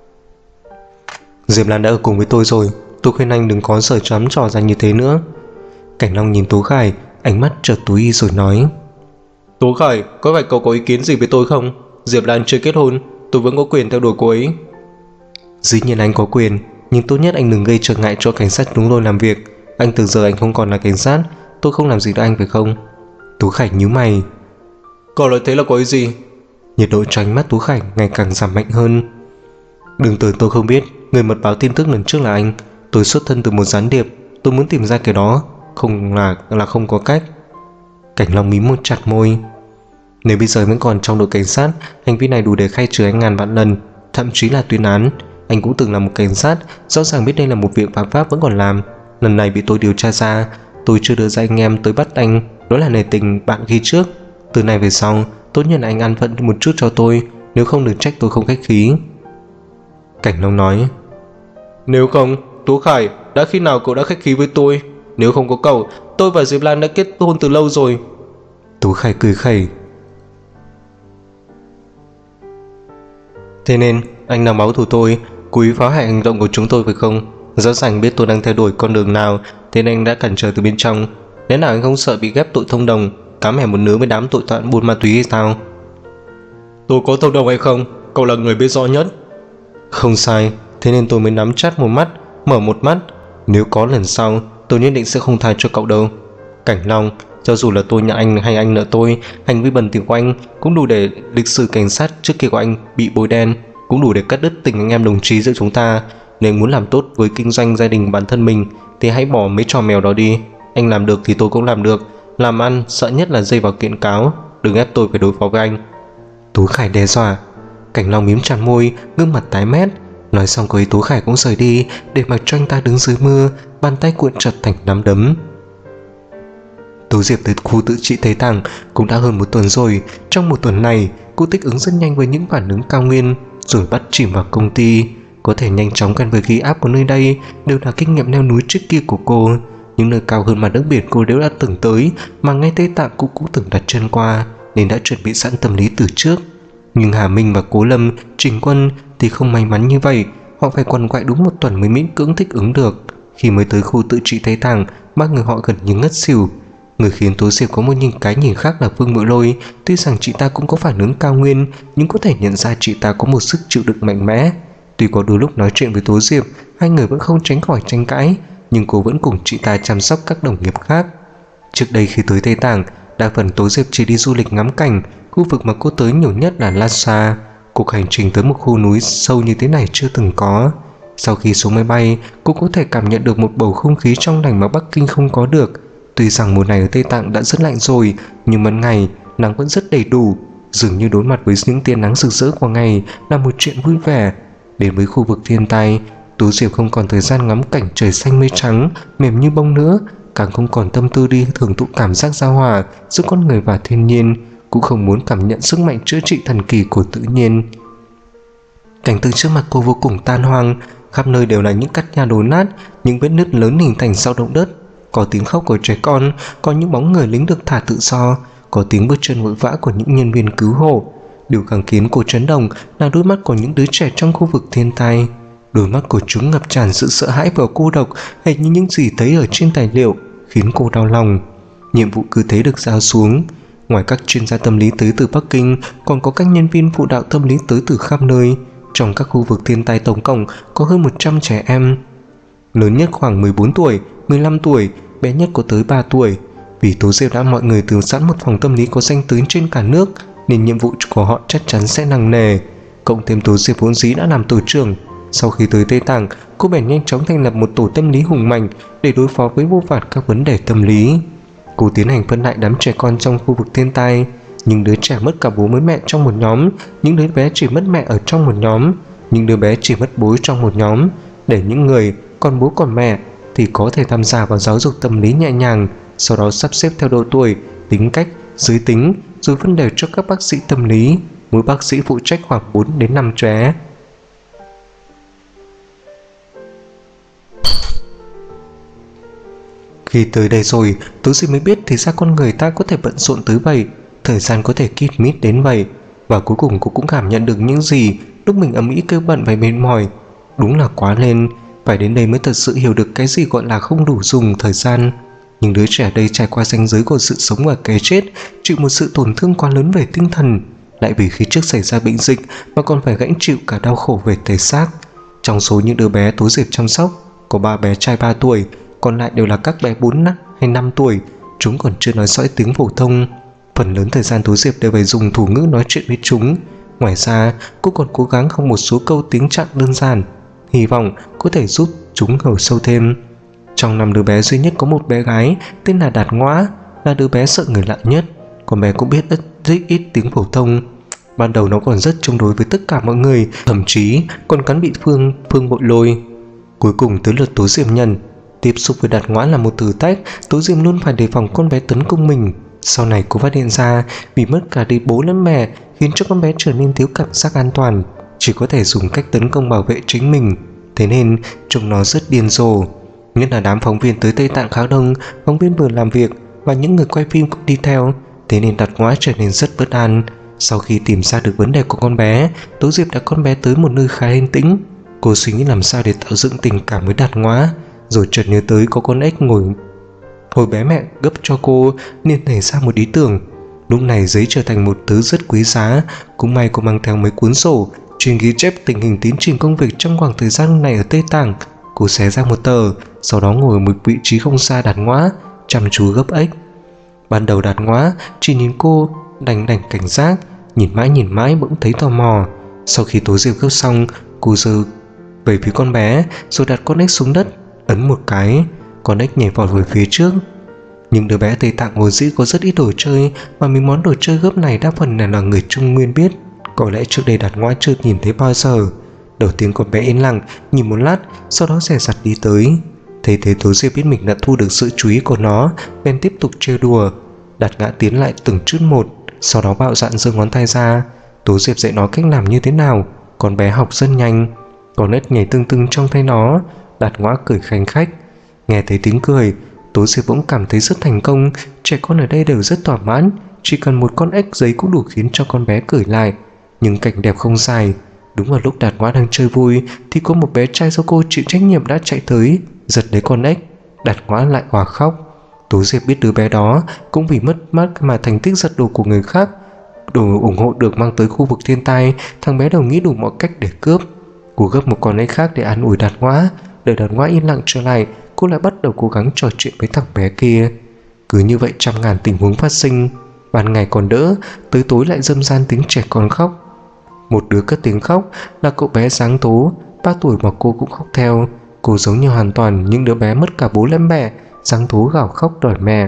Diệp Lan đã ở cùng với tôi rồi, tôi khuyên anh đừng có giở chấm trò ra như thế nữa. Cảnh Long nhìn Tú Khải, ánh mắt chợt tối rồi nói. Tú Khải, có phải cậu có ý kiến gì với tôi không? Diệp Lan chưa kết hôn, tôi vẫn có quyền theo đuổi cô ấy. Dĩ nhiên anh có quyền, nhưng tốt nhất anh đừng gây trở ngại cho cảnh sát chúng tôi làm việc. Anh từ giờ anh không còn là cảnh sát, tôi không làm gì được anh phải không? Tú Khải nhíu mày. Cậu nói thế là có ý gì? Nhiệt độ trong ánh mắt Tú Khải ngày càng giảm mạnh hơn. Đừng tưởng tôi không biết, người mật báo tin tức lần trước là anh. Tôi xuất thân từ một gián điệp, tôi muốn tìm ra cái đó, không là không có cách. Cảnh Long mím chặt môi. Nếu bây giờ vẫn còn trong đội cảnh sát, hành vi này đủ để khai trừ anh ngàn vạn lần, thậm chí là tuyên án. Anh cũng từng là một cảnh sát, rõ ràng biết đây là một việc phạm pháp vẫn còn làm. Lần này bị tôi điều tra ra, tôi chưa đưa ra anh em tới bắt anh, đó là nể tình bạn khi trước. Từ nay về sau, tốt nhất là anh an phận một chút cho tôi, nếu không đừng trách tôi không khách khí. Cảnh Long nói. Nếu không, Tú Khải, đã khi nào cậu đã khách khí với tôi? Nếu không có cậu, tôi và Diệp Lan đã kết hôn từ lâu rồi. Tú Khải cười khẩy. Thế nên, anh đang báo thù tôi, cố ý phá hại hành động của chúng tôi phải không? Rõ ràng biết tôi đang theo đuổi con đường nào, thế nên anh đã cản trở từ bên trong. Lẽ nào anh không sợ bị ghép tội thông đồng, cám hẻm một nứa với đám tội phạm buôn ma túy hay sao? Tôi có thông đồng hay không, cậu là người biết rõ nhất. Không sai, thế nên tôi mới nắm chặt một mắt, mở một mắt. Nếu có lần sau, tôi nhất định sẽ không tha cho cậu đâu. Cảnh Long, cho dù là tôi nợ anh hay anh nợ tôi, hành vi bẩn thỉu của anh cũng đủ để lịch sử cảnh sát trước kia của anh bị bôi đen, cũng đủ để cắt đứt tình anh em đồng chí giữa chúng ta. Nếu muốn làm tốt với kinh doanh gia đình bản thân mình thì hãy bỏ mấy trò mèo đó đi. Anh làm được thì tôi cũng làm được. Làm ăn sợ nhất là dây vào kiện cáo, đừng ép tôi phải đối phó với anh. Tú Khải đe dọa. Cảnh Long mím chặt môi, gương mặt tái mét. Nói xong cô ấy Tú Khải cũng rời đi, để mặc cho anh ta đứng dưới mưa, bàn tay cuộn chặt thành nắm đấm. Tú Diệp tới khu tự trị Tây Tạng cũng đã hơn một tuần rồi. Trong một tuần này, cô thích ứng rất nhanh với những phản ứng cao nguyên, rồi bắt chìm vào công ty. Có thể nhanh chóng quen với khí áp của nơi đây đều là kinh nghiệm leo núi trước kia của cô. Những nơi cao hơn mặt nước biển cô đều đã từng tới, mà ngay Tây Tạng cô cũng từng đặt chân qua, nên đã chuẩn bị sẵn tâm lý từ trước. Nhưng Hà Minh và Cố Lâm, Trình Quân thì không may mắn như vậy. Họ phải quằn quại đúng một tuần mới miễn cưỡng thích ứng được. Khi mới tới khu tự trị Tây Tạng, ba người họ gần như ngất xỉu. Người khiến Tố Diệp có một cái nhìn khác là Phương Mộ Lôi. Tuy rằng chị ta cũng có phản ứng cao nguyên, nhưng có thể nhận ra chị ta có một sức chịu đựng mạnh mẽ. Tuy có đôi lúc nói chuyện với Tố Diệp, hai người vẫn không tránh khỏi tranh cãi, nhưng cô vẫn cùng chị ta chăm sóc các đồng nghiệp khác. Trước đây khi tới Tây Tạng, đa phần Tố Diệp chỉ đi du lịch ngắm cảnh. Khu vực mà cô tới nhiều nhất là Lhasa. Cuộc hành trình tới một khu núi sâu như thế này chưa từng có. Sau khi xuống máy bay, cô có thể cảm nhận được một bầu không khí trong lành mà Bắc Kinh không có được. Tuy rằng mùa này ở Tây Tạng đã rất lạnh rồi, nhưng ban ngày nắng vẫn rất đầy đủ. Dường như đối mặt với những tia nắng rực rỡ của ngày là một chuyện vui vẻ. Đến với khu vực thiên tai, Tú Diệp không còn thời gian ngắm cảnh trời xanh mây trắng mềm như bông nữa, càng không còn tâm tư đi thưởng thụ cảm giác giao hòa giữa con người và thiên nhiên, cũng không muốn cảm nhận sức mạnh chữa trị thần kỳ của tự nhiên. Cảnh tượng trước mặt cô vô cùng tan hoang, khắp nơi đều là những căn nhà đổ nát, những vết nứt lớn hình thành sau động đất. Có tiếng khóc của trẻ con, có những bóng người lính được thả tự do, có tiếng bước chân vội vã của những nhân viên cứu hộ. Điều càng khiến cô chấn động là đôi mắt của những đứa trẻ trong khu vực thiên tai. Đôi mắt của chúng ngập tràn sự sợ hãi và cô độc, hệt như những gì thấy ở trên tài liệu, khiến cô đau lòng. Nhiệm vụ cứ thế được giao xuống. Ngoài các chuyên gia tâm lý tới từ Bắc Kinh, còn có các nhân viên phụ đạo tâm lý tới từ khắp nơi. Trong các khu vực thiên tai tổng cộng có hơn 100 trẻ em. Lớn nhất khoảng 14 tuổi, 15 tuổi, bé nhất có tới 3 tuổi. Vì Tố Diệp đã mọi người từ sẵn một phòng tâm lý có danh tiếng trên cả nước, nên nhiệm vụ của họ chắc chắn sẽ nặng nề. Cộng thêm Tố Diệp vốn dĩ đã làm tổ trưởng. Sau khi tới Tây Tạng, cô bèn nhanh chóng thành lập một tổ tâm lý hùng mạnh để đối phó với vô vàn các vấn đề tâm lý. Cô tiến hành phân loại đám trẻ con trong khu vực thiên tai. Những đứa trẻ mất cả bố với mẹ trong một nhóm, những đứa bé chỉ mất mẹ ở trong một nhóm, những đứa bé chỉ mất bố trong một nhóm, để những người còn bố còn mẹ thì có thể tham gia vào giáo dục tâm lý nhẹ nhàng, sau đó sắp xếp theo độ tuổi, tính cách, giới tính, rồi phân đều cho các bác sĩ tâm lý. Mỗi bác sĩ phụ trách khoảng 4 đến 5 trẻ. Khi tới đây rồi, Tố Diệp mới biết thì ra con người ta có thể bận rộn tới vậy, thời gian có thể kín mít đến vậy. Và cuối cùng cô cũng cảm nhận được những gì lúc mình ầm ĩ kêu bận và mệt mỏi. Đúng là quá lên, phải đến đây mới thật sự hiểu được cái gì gọi là không đủ dùng thời gian. Những đứa trẻ đây trải qua ranh giới của sự sống và cái chết, chịu một sự tổn thương quá lớn về tinh thần, lại vì khi trước xảy ra bệnh dịch mà còn phải gánh chịu cả đau khổ về thể xác. Trong số những đứa bé Tố Diệp chăm sóc, có 3 bé trai 3 tuổi, còn lại đều là các bé 4 hay 5 tuổi, chúng còn chưa nói sõi tiếng phổ thông. Phần lớn thời gian Tố Diệp đều phải dùng thủ ngữ nói chuyện với chúng. Ngoài ra, cô còn cố gắng học một số câu tiếng Trạng đơn giản, hy vọng có thể giúp chúng hầu sâu thêm. Trong 5 đứa bé duy nhất có một bé gái tên là Đạt Ngoã, là đứa bé sợ người lạ nhất. Con bé cũng biết rất ít tiếng phổ thông. Ban đầu nó còn rất chống đối với tất cả mọi người, thậm chí còn cắn bị Phương Bội Lôi. Cuối cùng tới lượt Tố Diệp Nhân. Tiếp xúc với Đạt Ngoã là một thử thách, Tố Diệp luôn phải đề phòng con bé tấn công mình. Sau này cô phát hiện ra vì mất cả đi bố lẫn mẹ khiến cho con bé trở nên thiếu cảm giác an toàn, chỉ có thể dùng cách tấn công bảo vệ chính mình. Thế nên trông nó rất điên rồ. Nhất là đám phóng viên tới Tây Tạng khá đông, phóng viên vừa làm việc và những người quay phim cũng đi theo. Thế nên Đạt Ngoã trở nên rất bất an. Sau khi tìm ra được vấn đề của con bé, Tố Diệp đã con bé tới một nơi khá yên tĩnh. Cô suy nghĩ làm sao để tạo dựng tình cảm với Đạt Ngoã, rồi chợt nhớ tới có con ếch ngồi hồi bé mẹ gấp cho cô nên nảy ra một ý tưởng. Lúc này giấy trở thành một thứ rất quý giá. Cũng may cô mang theo mấy cuốn sổ chuyên ghi chép tình hình tiến trình công việc trong khoảng thời gian này ở Tây Tạng. Cô xé ra một tờ, sau đó ngồi ở một vị trí không xa Đạt Ngoã, chăm chú gấp ếch. Ban đầu Đạt Ngoã chỉ nhìn cô đành cảnh giác, nhìn mãi bỗng thấy tò mò. Sau khi Tố Diệp gấp xong, cô giơ về phía con bé rồi đặt con ếch xuống đất, ấn một cái, con ếch nhảy vọt về phía trước. Nhưng đứa bé Tây Tạng vốn dĩ có rất ít đồ chơi, mà mấy món đồ chơi gấp này đa phần là người Trung Nguyên biết, có lẽ trước đây Đạt Ngoã chưa nhìn thấy bao giờ. Đầu tiên con bé yên lặng nhìn một lát, sau đó dè dặt đi tới. Thấy thế Tố Diệp biết mình đã thu được sự chú ý của nó, bèn tiếp tục trêu đùa. Đạt Ngoã tiến lại từng chút một, sau đó bạo dạn giơ ngón tay ra. Tố Diệp dạy nó cách làm như thế nào, con bé học rất nhanh. Con ếch nhảy tưng trong tay nó. Đạt Ngoã cười khanh khách. Nghe thấy tiếng cười, Tố Diệp bỗng cảm thấy rất thành công. Trẻ con ở đây đều rất thỏa mãn, chỉ cần một con ếch giấy cũng đủ khiến cho con bé cười lại. Nhưng cảnh đẹp không dài. Đúng vào lúc Đạt Ngoã đang chơi vui thì có một bé trai do cô chịu trách nhiệm đã chạy tới, giật lấy con ếch. Đạt Ngoã lại òa khóc. Tố Diệp biết đứa bé đó cũng vì mất mát mà thành tích giật đồ của người khác, đồ ủng hộ được mang tới khu vực thiên tai. Thằng bé đầu nghĩ đủ mọi cách để cướp. Cô gấp một con ếch khác để an ủi Đạt Ngoã. Đợi Đạt Ngoã yên lặng trở lại, cô lại bắt đầu cố gắng trò chuyện với thằng bé kia. Cứ như vậy trăm ngàn tình huống phát sinh. Ban ngày còn đỡ, tới tối lại râm ran tiếng trẻ con khóc. Một đứa cất tiếng khóc là cậu bé Giáng Tố, 3 tuổi mà cô cũng khóc theo. Cô giống như hoàn toàn những đứa bé mất cả bố lẫn mẹ. Giáng Tố gào khóc đòi mẹ.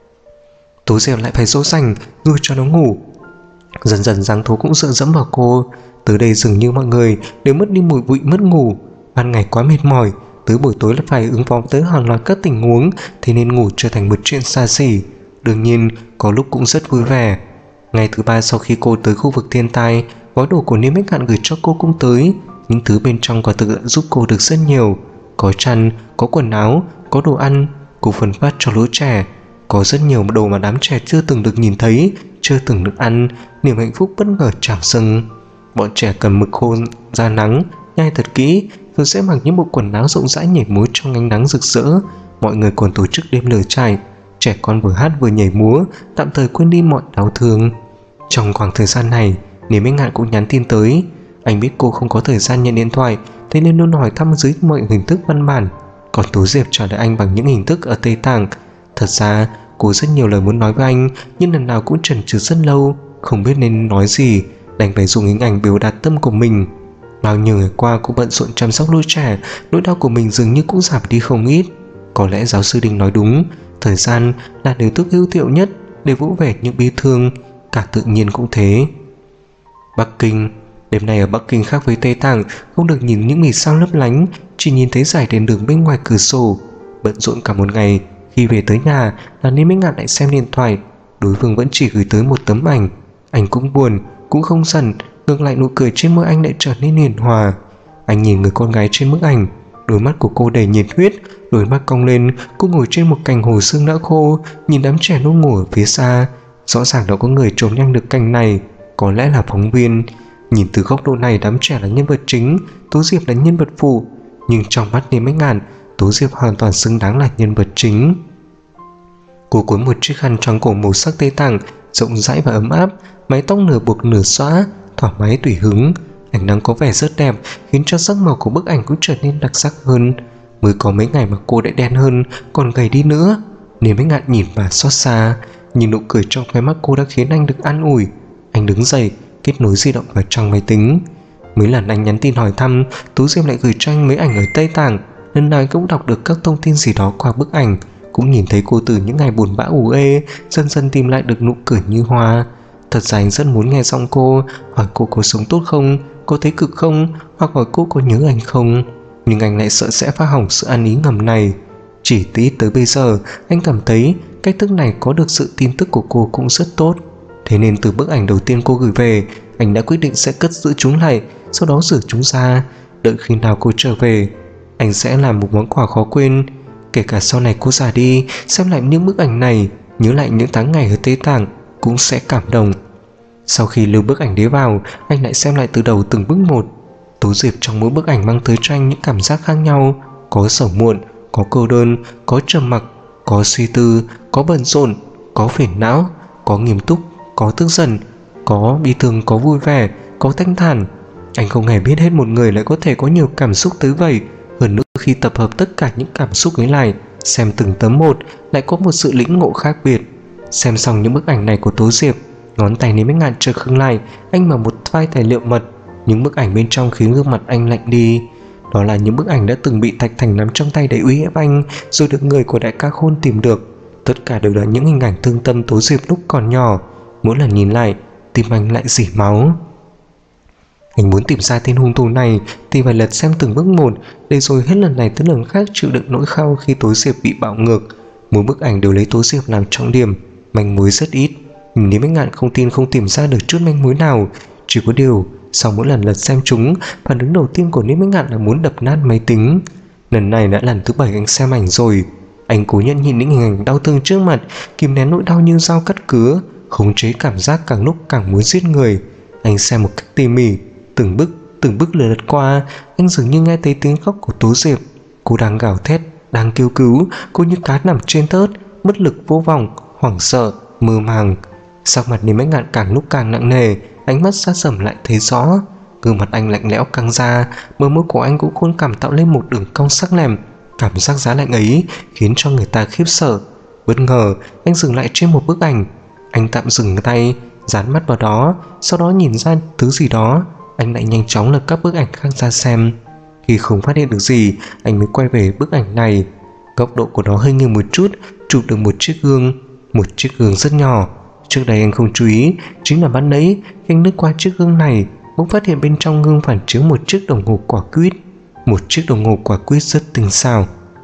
Tố Diệp lại phải dỗ dành rồi cho nó ngủ. Dần dần Giáng Tố cũng dựa dẫm vào cô. Tới đây dường như mọi người đều mất đi mùi vị mất ngủ. Ban ngày quá mệt mỏi, tới buổi tối lại phải ứng phó tới hàng loạt các tình huống, thế nên ngủ trở thành một chuyện xa xỉ. Đương nhiên có lúc cũng rất vui vẻ. Ngày thứ 3 sau khi cô tới khu vực thiên tai, gói đồ của Niêm Bích Hạn gửi cho cô cũng tới. Những thứ bên trong quả thực đã giúp cô được rất nhiều. Có chăn, có quần áo, có đồ ăn. Cô phân phát cho lũ trẻ. Có rất nhiều đồ mà đám trẻ chưa từng được nhìn thấy, chưa từng được ăn. Niềm hạnh phúc bất ngờ trào dâng. Bọn trẻ cầm mực khô ra nắng, nhai thật kỹ, rồi sẽ mặc những bộ quần áo rộng rãi nhảy múa trong ánh nắng rực rỡ. Mọi người còn tổ chức đêm lửa trại. Trẻ con vừa hát vừa nhảy múa, tạm thời quên đi mọi đau thương. Trong khoảng thời gian này, Niềm Bích Hạn cũng nhắn tin tới. Anh biết cô không có thời gian nhận điện thoại, thế nên luôn hỏi thăm dưới mọi hình thức văn bản. Còn Tố Diệp trả lời anh bằng những hình thức ở Tây Tạng. Thật ra cô rất nhiều lời muốn nói với anh, nhưng lần nào cũng chần chừ rất lâu, không biết nên nói gì, đành phải dùng hình ảnh biểu đạt tâm của mình. Bao nhiêu ngày qua cô bận rộn chăm sóc lũ trẻ, nỗi đau của mình dường như cũng giảm đi không ít. Có lẽ giáo sư Đinh nói đúng, thời gian là điều thuốc hữu hiệu nhất để vỗ về những bi thương, cả tự nhiên cũng thế. Bắc Kinh. Đêm nay ở Bắc Kinh khác với Tây Tạng, không được nhìn những vì sao lấp lánh, chỉ nhìn thấy dải đèn đường bên ngoài cửa sổ. Bận rộn cả một ngày, khi về tới nhà là Niêm Bích Hạn lại xem điện thoại. Đối phương vẫn chỉ gửi tới một tấm ảnh. Anh cũng buồn, cũng không giận, ngược lại nụ cười trên môi anh lại trở nên hiền hòa. Anh nhìn người con gái trên bức ảnh, đôi mắt của cô đầy nhiệt huyết, đôi mắt cong lên. Cô ngồi trên một cành hồ xương đã khô, nhìn đám trẻ nô ngủ ở phía xa. Rõ ràng đã có người chụp nhanh được cảnh này, có lẽ là phóng viên. Nhìn từ góc độ này, đám trẻ là nhân vật chính, Tố Diệp là nhân vật phụ. Nhưng trong mắt Niêm Bích Hạn, Tố Diệp hoàn toàn xứng đáng là nhân vật chính. Cô cuốn một chiếc khăn trắng cổ màu sắc Tây Tạng, rộng rãi và ấm áp, mái tóc nửa buộc nửa xõa, thoải mái tùy hứng. Ánh nắng có vẻ rất đẹp, khiến cho sắc màu của bức ảnh cũng trở nên đặc sắc hơn. Mới có mấy ngày mà cô đã đen hơn, còn gầy đi nữa. Niêm Bích Hạn nhìn và xót xa, nhìn nụ cười trong khóe mắt cô đã khiến anh được an ủi. Anh đứng dậy, kết nối di động vào trong máy tính. Mấy lần anh nhắn tin hỏi thăm, Tố Diệp lại gửi cho anh mấy ảnh ở Tây Tạng. lần nào anh cũng đọc được các thông tin gì đó qua bức ảnh, cũng nhìn thấy cô từ những ngày buồn bã ù ê dần dần tìm lại được nụ cười như hoa. Thật ra anh rất muốn nghe giọng cô, hỏi cô có sống tốt không, có thấy cực không, hoặc hỏi cô có nhớ anh không. Nhưng anh lại sợ sẽ phá hỏng sự ăn ý ngầm này. Chỉ tí tới bây giờ, anh cảm thấy cách thức này có được sự tin tức của cô cũng rất tốt. Thế nên từ bức ảnh đầu tiên cô gửi về, anh đã quyết định sẽ cất giữ chúng lại, sau đó rửa chúng ra. Đợi khi nào cô trở về, anh sẽ làm một món quà khó quên. Kể cả sau này cô già đi, xem lại những bức ảnh này, nhớ lại những tháng ngày ở Tây Tạng, cũng sẽ cảm động. Sau khi lưu bức ảnh đấy vào, anh lại xem lại từ đầu từng bước một. Tố Diệp trong mỗi bức ảnh mang tới cho anh những cảm giác khác nhau. Có sầu muộn, có cô đơn, có trầm mặc, có suy tư, có bận rộn, có phiền não, có nghiêm túc, có tức giận, có bi thương, có vui vẻ, có thanh thản. Anh không hề biết hết một người lại có thể có nhiều cảm xúc tới vậy. Hơn nữa khi tập hợp tất cả những cảm xúc ấy lại, xem từng tấm một, lại có một sự lĩnh ngộ khác biệt. Xem xong những bức ảnh này của Tố Diệp, ngón tay Lý Bách Ngạn chợt khựng lại. Anh mở một file tài liệu mật. Những bức ảnh bên trong khiến gương mặt anh lạnh đi. Đó là những bức ảnh đã từng bị Thạch Thành nắm trong tay để uy hiếp anh, rồi được người của Đại ca Khôn tìm được. Tất cả đều là những hình ảnh thương tâm Tố Diệp lúc còn nhỏ. Mỗi lần nhìn lại, tim anh lại rỉ máu. Anh muốn tìm ra tên hung thủ này thì phải lật xem từng bước một, để rồi hết lần này tới lần khác chịu đựng nỗi khao khi Tố Diệp bị bạo ngược. Mỗi bức ảnh đều lấy Tố Diệp làm trọng điểm, manh mối rất ít. Nhưng Lý Bách Ngạn không tin không tìm ra được chút manh mối nào. Chỉ có điều, sau mỗi lần lật xem chúng, phản ứng đầu tiên của Lý Bách Ngạn là muốn đập nát máy tính. Lần này đã lần thứ 7 anh xem ảnh rồi. Anh cố nhẫn nhịn những hình ảnh đau thương trước mặt, kìm nén nỗi đau như dao cắt cứa, khống chế cảm giác càng lúc càng muốn giết người. Anh xem một cách tỉ mỉ, từng bước lượt qua. Anh dường như nghe thấy tiếng khóc của Tố Diệp. Cô đang gào thét, đang kêu cứu. Cô như cá nằm trên tớt, bất lực vô vọng, hoảng sợ, mơ màng. Sắc mặt Lý Bách Ngạn càng lúc càng nặng nề, ánh mắt xa sầm lại thấy rõ. Gương mặt anh lạnh lẽo căng ra, bờ môi của anh cũng khuôn cảm tạo lên một đường cong sắc lẹm. Cảm giác giá lạnh ấy khiến cho người ta khiếp sợ. Bất ngờ anh dừng lại trên một bức ảnh. Anh tạm dừng tay, dán mắt vào đó, sau đó nhìn ra thứ gì đó. Anh lại nhanh chóng lật các bức ảnh khác ra xem. Khi không phát hiện được gì, anh mới quay về bức ảnh này. Góc độ của nó hơi nghiêng một chút, chụp được một chiếc gương rất nhỏ. Trước đây anh không chú ý, chính là ban nãy khi anh lướt qua chiếc gương này, bỗng phát hiện bên trong gương phản chiếu một chiếc đồng hồ quả quýt. Một chiếc đồng hồ quả quýt rất tinh xảo.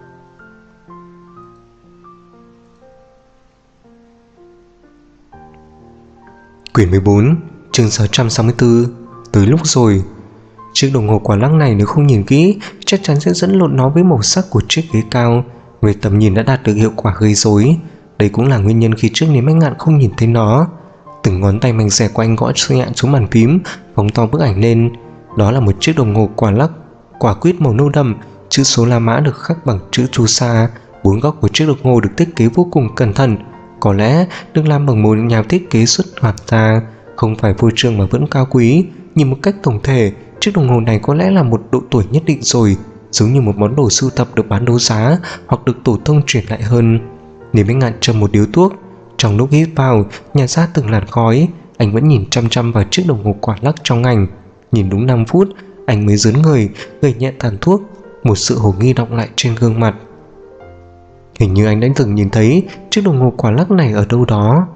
Quyển 14, chương 664. Tới lúc rồi. Chiếc đồng hồ quả lắc này nếu không nhìn kỹ, chắc chắn sẽ dẫn lộn nó với màu sắc của chiếc ghế cao. Về tầm nhìn đã đạt được hiệu quả gây rối. Đây cũng là nguyên nhân khi trước Lý Bách Ngạn không nhìn thấy nó. Từng ngón tay mảnh dẻ của anh gõ nhẹ xuống bàn phím, phóng to bức ảnh lên. Đó là một chiếc đồng hồ quả lắc, quả quýt màu nâu đậm, chữ số La Mã được khắc bằng chữ chu sa. Bốn góc của chiếc đồng hồ được thiết kế vô cùng cẩn thận, có lẽ được làm bằng một nhà thiết kế xuất hoạt ra, không phải phô trương mà vẫn cao quý. Nhìn một cách tổng thể, chiếc đồng hồ này có lẽ là một độ tuổi nhất định rồi, giống như một món đồ sưu tập được bán đấu giá hoặc được tổ tông truyền lại hơn. Lý Bách Ngạn châm một điếu thuốc, trong lúc hít vào nhả ra từng làn khói. Anh vẫn nhìn chăm chăm vào chiếc đồng hồ quả lắc trong ảnh. Nhìn đúng 5 phút, anh mới dướn người, gầy nhẹ tàn thuốc. Một sự hồ nghi đọng lại trên gương mặt. Hình như anh đã từng nhìn thấy chiếc đồng hồ quả lắc này ở đâu đó.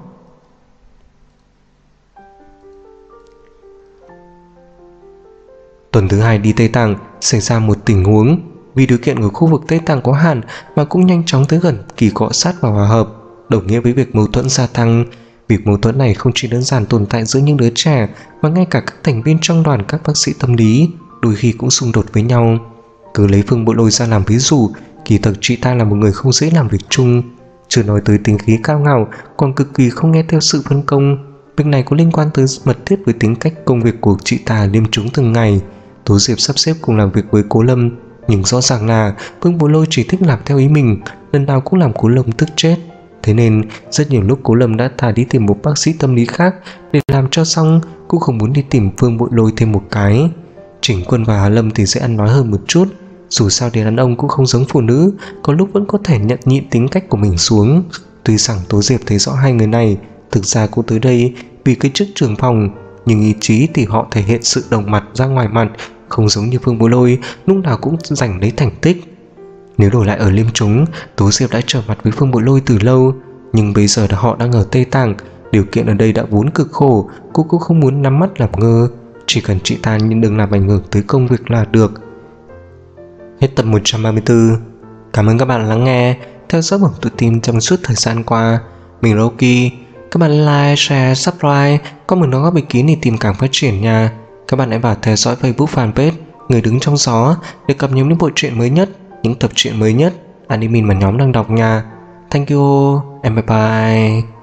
Tuần thứ 2 đi Tây Tạng xảy ra một tình huống. Vì điều kiện của khu vực Tây Tạng có hạn mà cũng nhanh chóng tới gần kỳ cọ sát và hòa hợp, đồng nghĩa với việc mâu thuẫn gia tăng. Việc mâu thuẫn này không chỉ đơn giản tồn tại giữa những đứa trẻ, mà ngay cả các thành viên trong đoàn các bác sĩ tâm lý đôi khi cũng xung đột với nhau. Cứ lấy Phương Bộ Lôi ra làm ví dụ, kỳ thực chị ta là một người không dễ làm việc chung. Chưa nói tới tính khí cao ngạo, còn cực kỳ không nghe theo sự phân công. Việc này có liên quan tới mật thiết với tính cách công việc của chị ta liêm chúng từng ngày. Tố Diệp sắp xếp cùng làm việc với Cố Lâm, nhưng rõ ràng là Phương Bộ Lôi chỉ thích làm theo ý mình, lần nào cũng làm Cố Lâm tức chết. Thế nên rất nhiều lúc Cố Lâm đã thà đi tìm một bác sĩ tâm lý khác để làm cho xong, cũng không muốn đi tìm Phương Bộ Lôi thêm một cái. Chỉnh Quân và Hà Lâm thì sẽ ăn nói hơn một chút. Dù sao thì đàn ông cũng không giống phụ nữ, có lúc vẫn có thể nhận nhịn tính cách của mình xuống. Tuy rằng Tố Diệp thấy rõ hai người này thực ra cũng tới đây vì cái chức trưởng phòng, nhưng ý chí thì họ thể hiện sự đồng mặt ra ngoài mặt, không giống như Phương Bộ Lôi lúc nào cũng giành lấy thành tích. Nếu đổi lại ở Liêm Trúng, Tố Diệp đã trở mặt với Phương Bội Lôi từ lâu, nhưng bây giờ họ đang ở Tây Tạng, điều kiện ở đây đã vốn cực khổ, cô cũng không muốn nhắm mắt làm ngơ, chỉ cần chị ta nhưng đừng làm ảnh hưởng tới công việc là được. Hết tập 134. Cảm ơn các bạn lắng nghe, theo dõi bổng tự tin trong suốt thời gian qua. Mình là Rocky. Các bạn like, share, subscribe, comment đóng góp ý kiến để tìm cảm phát triển nha. Các bạn hãy vào theo dõi Facebook fanpage Người Đứng Trong Gió để cập nhật những bộ truyện mới nhất, những tập truyện mới nhất admin mà nhóm đang đọc nha. Thank you and bye bye.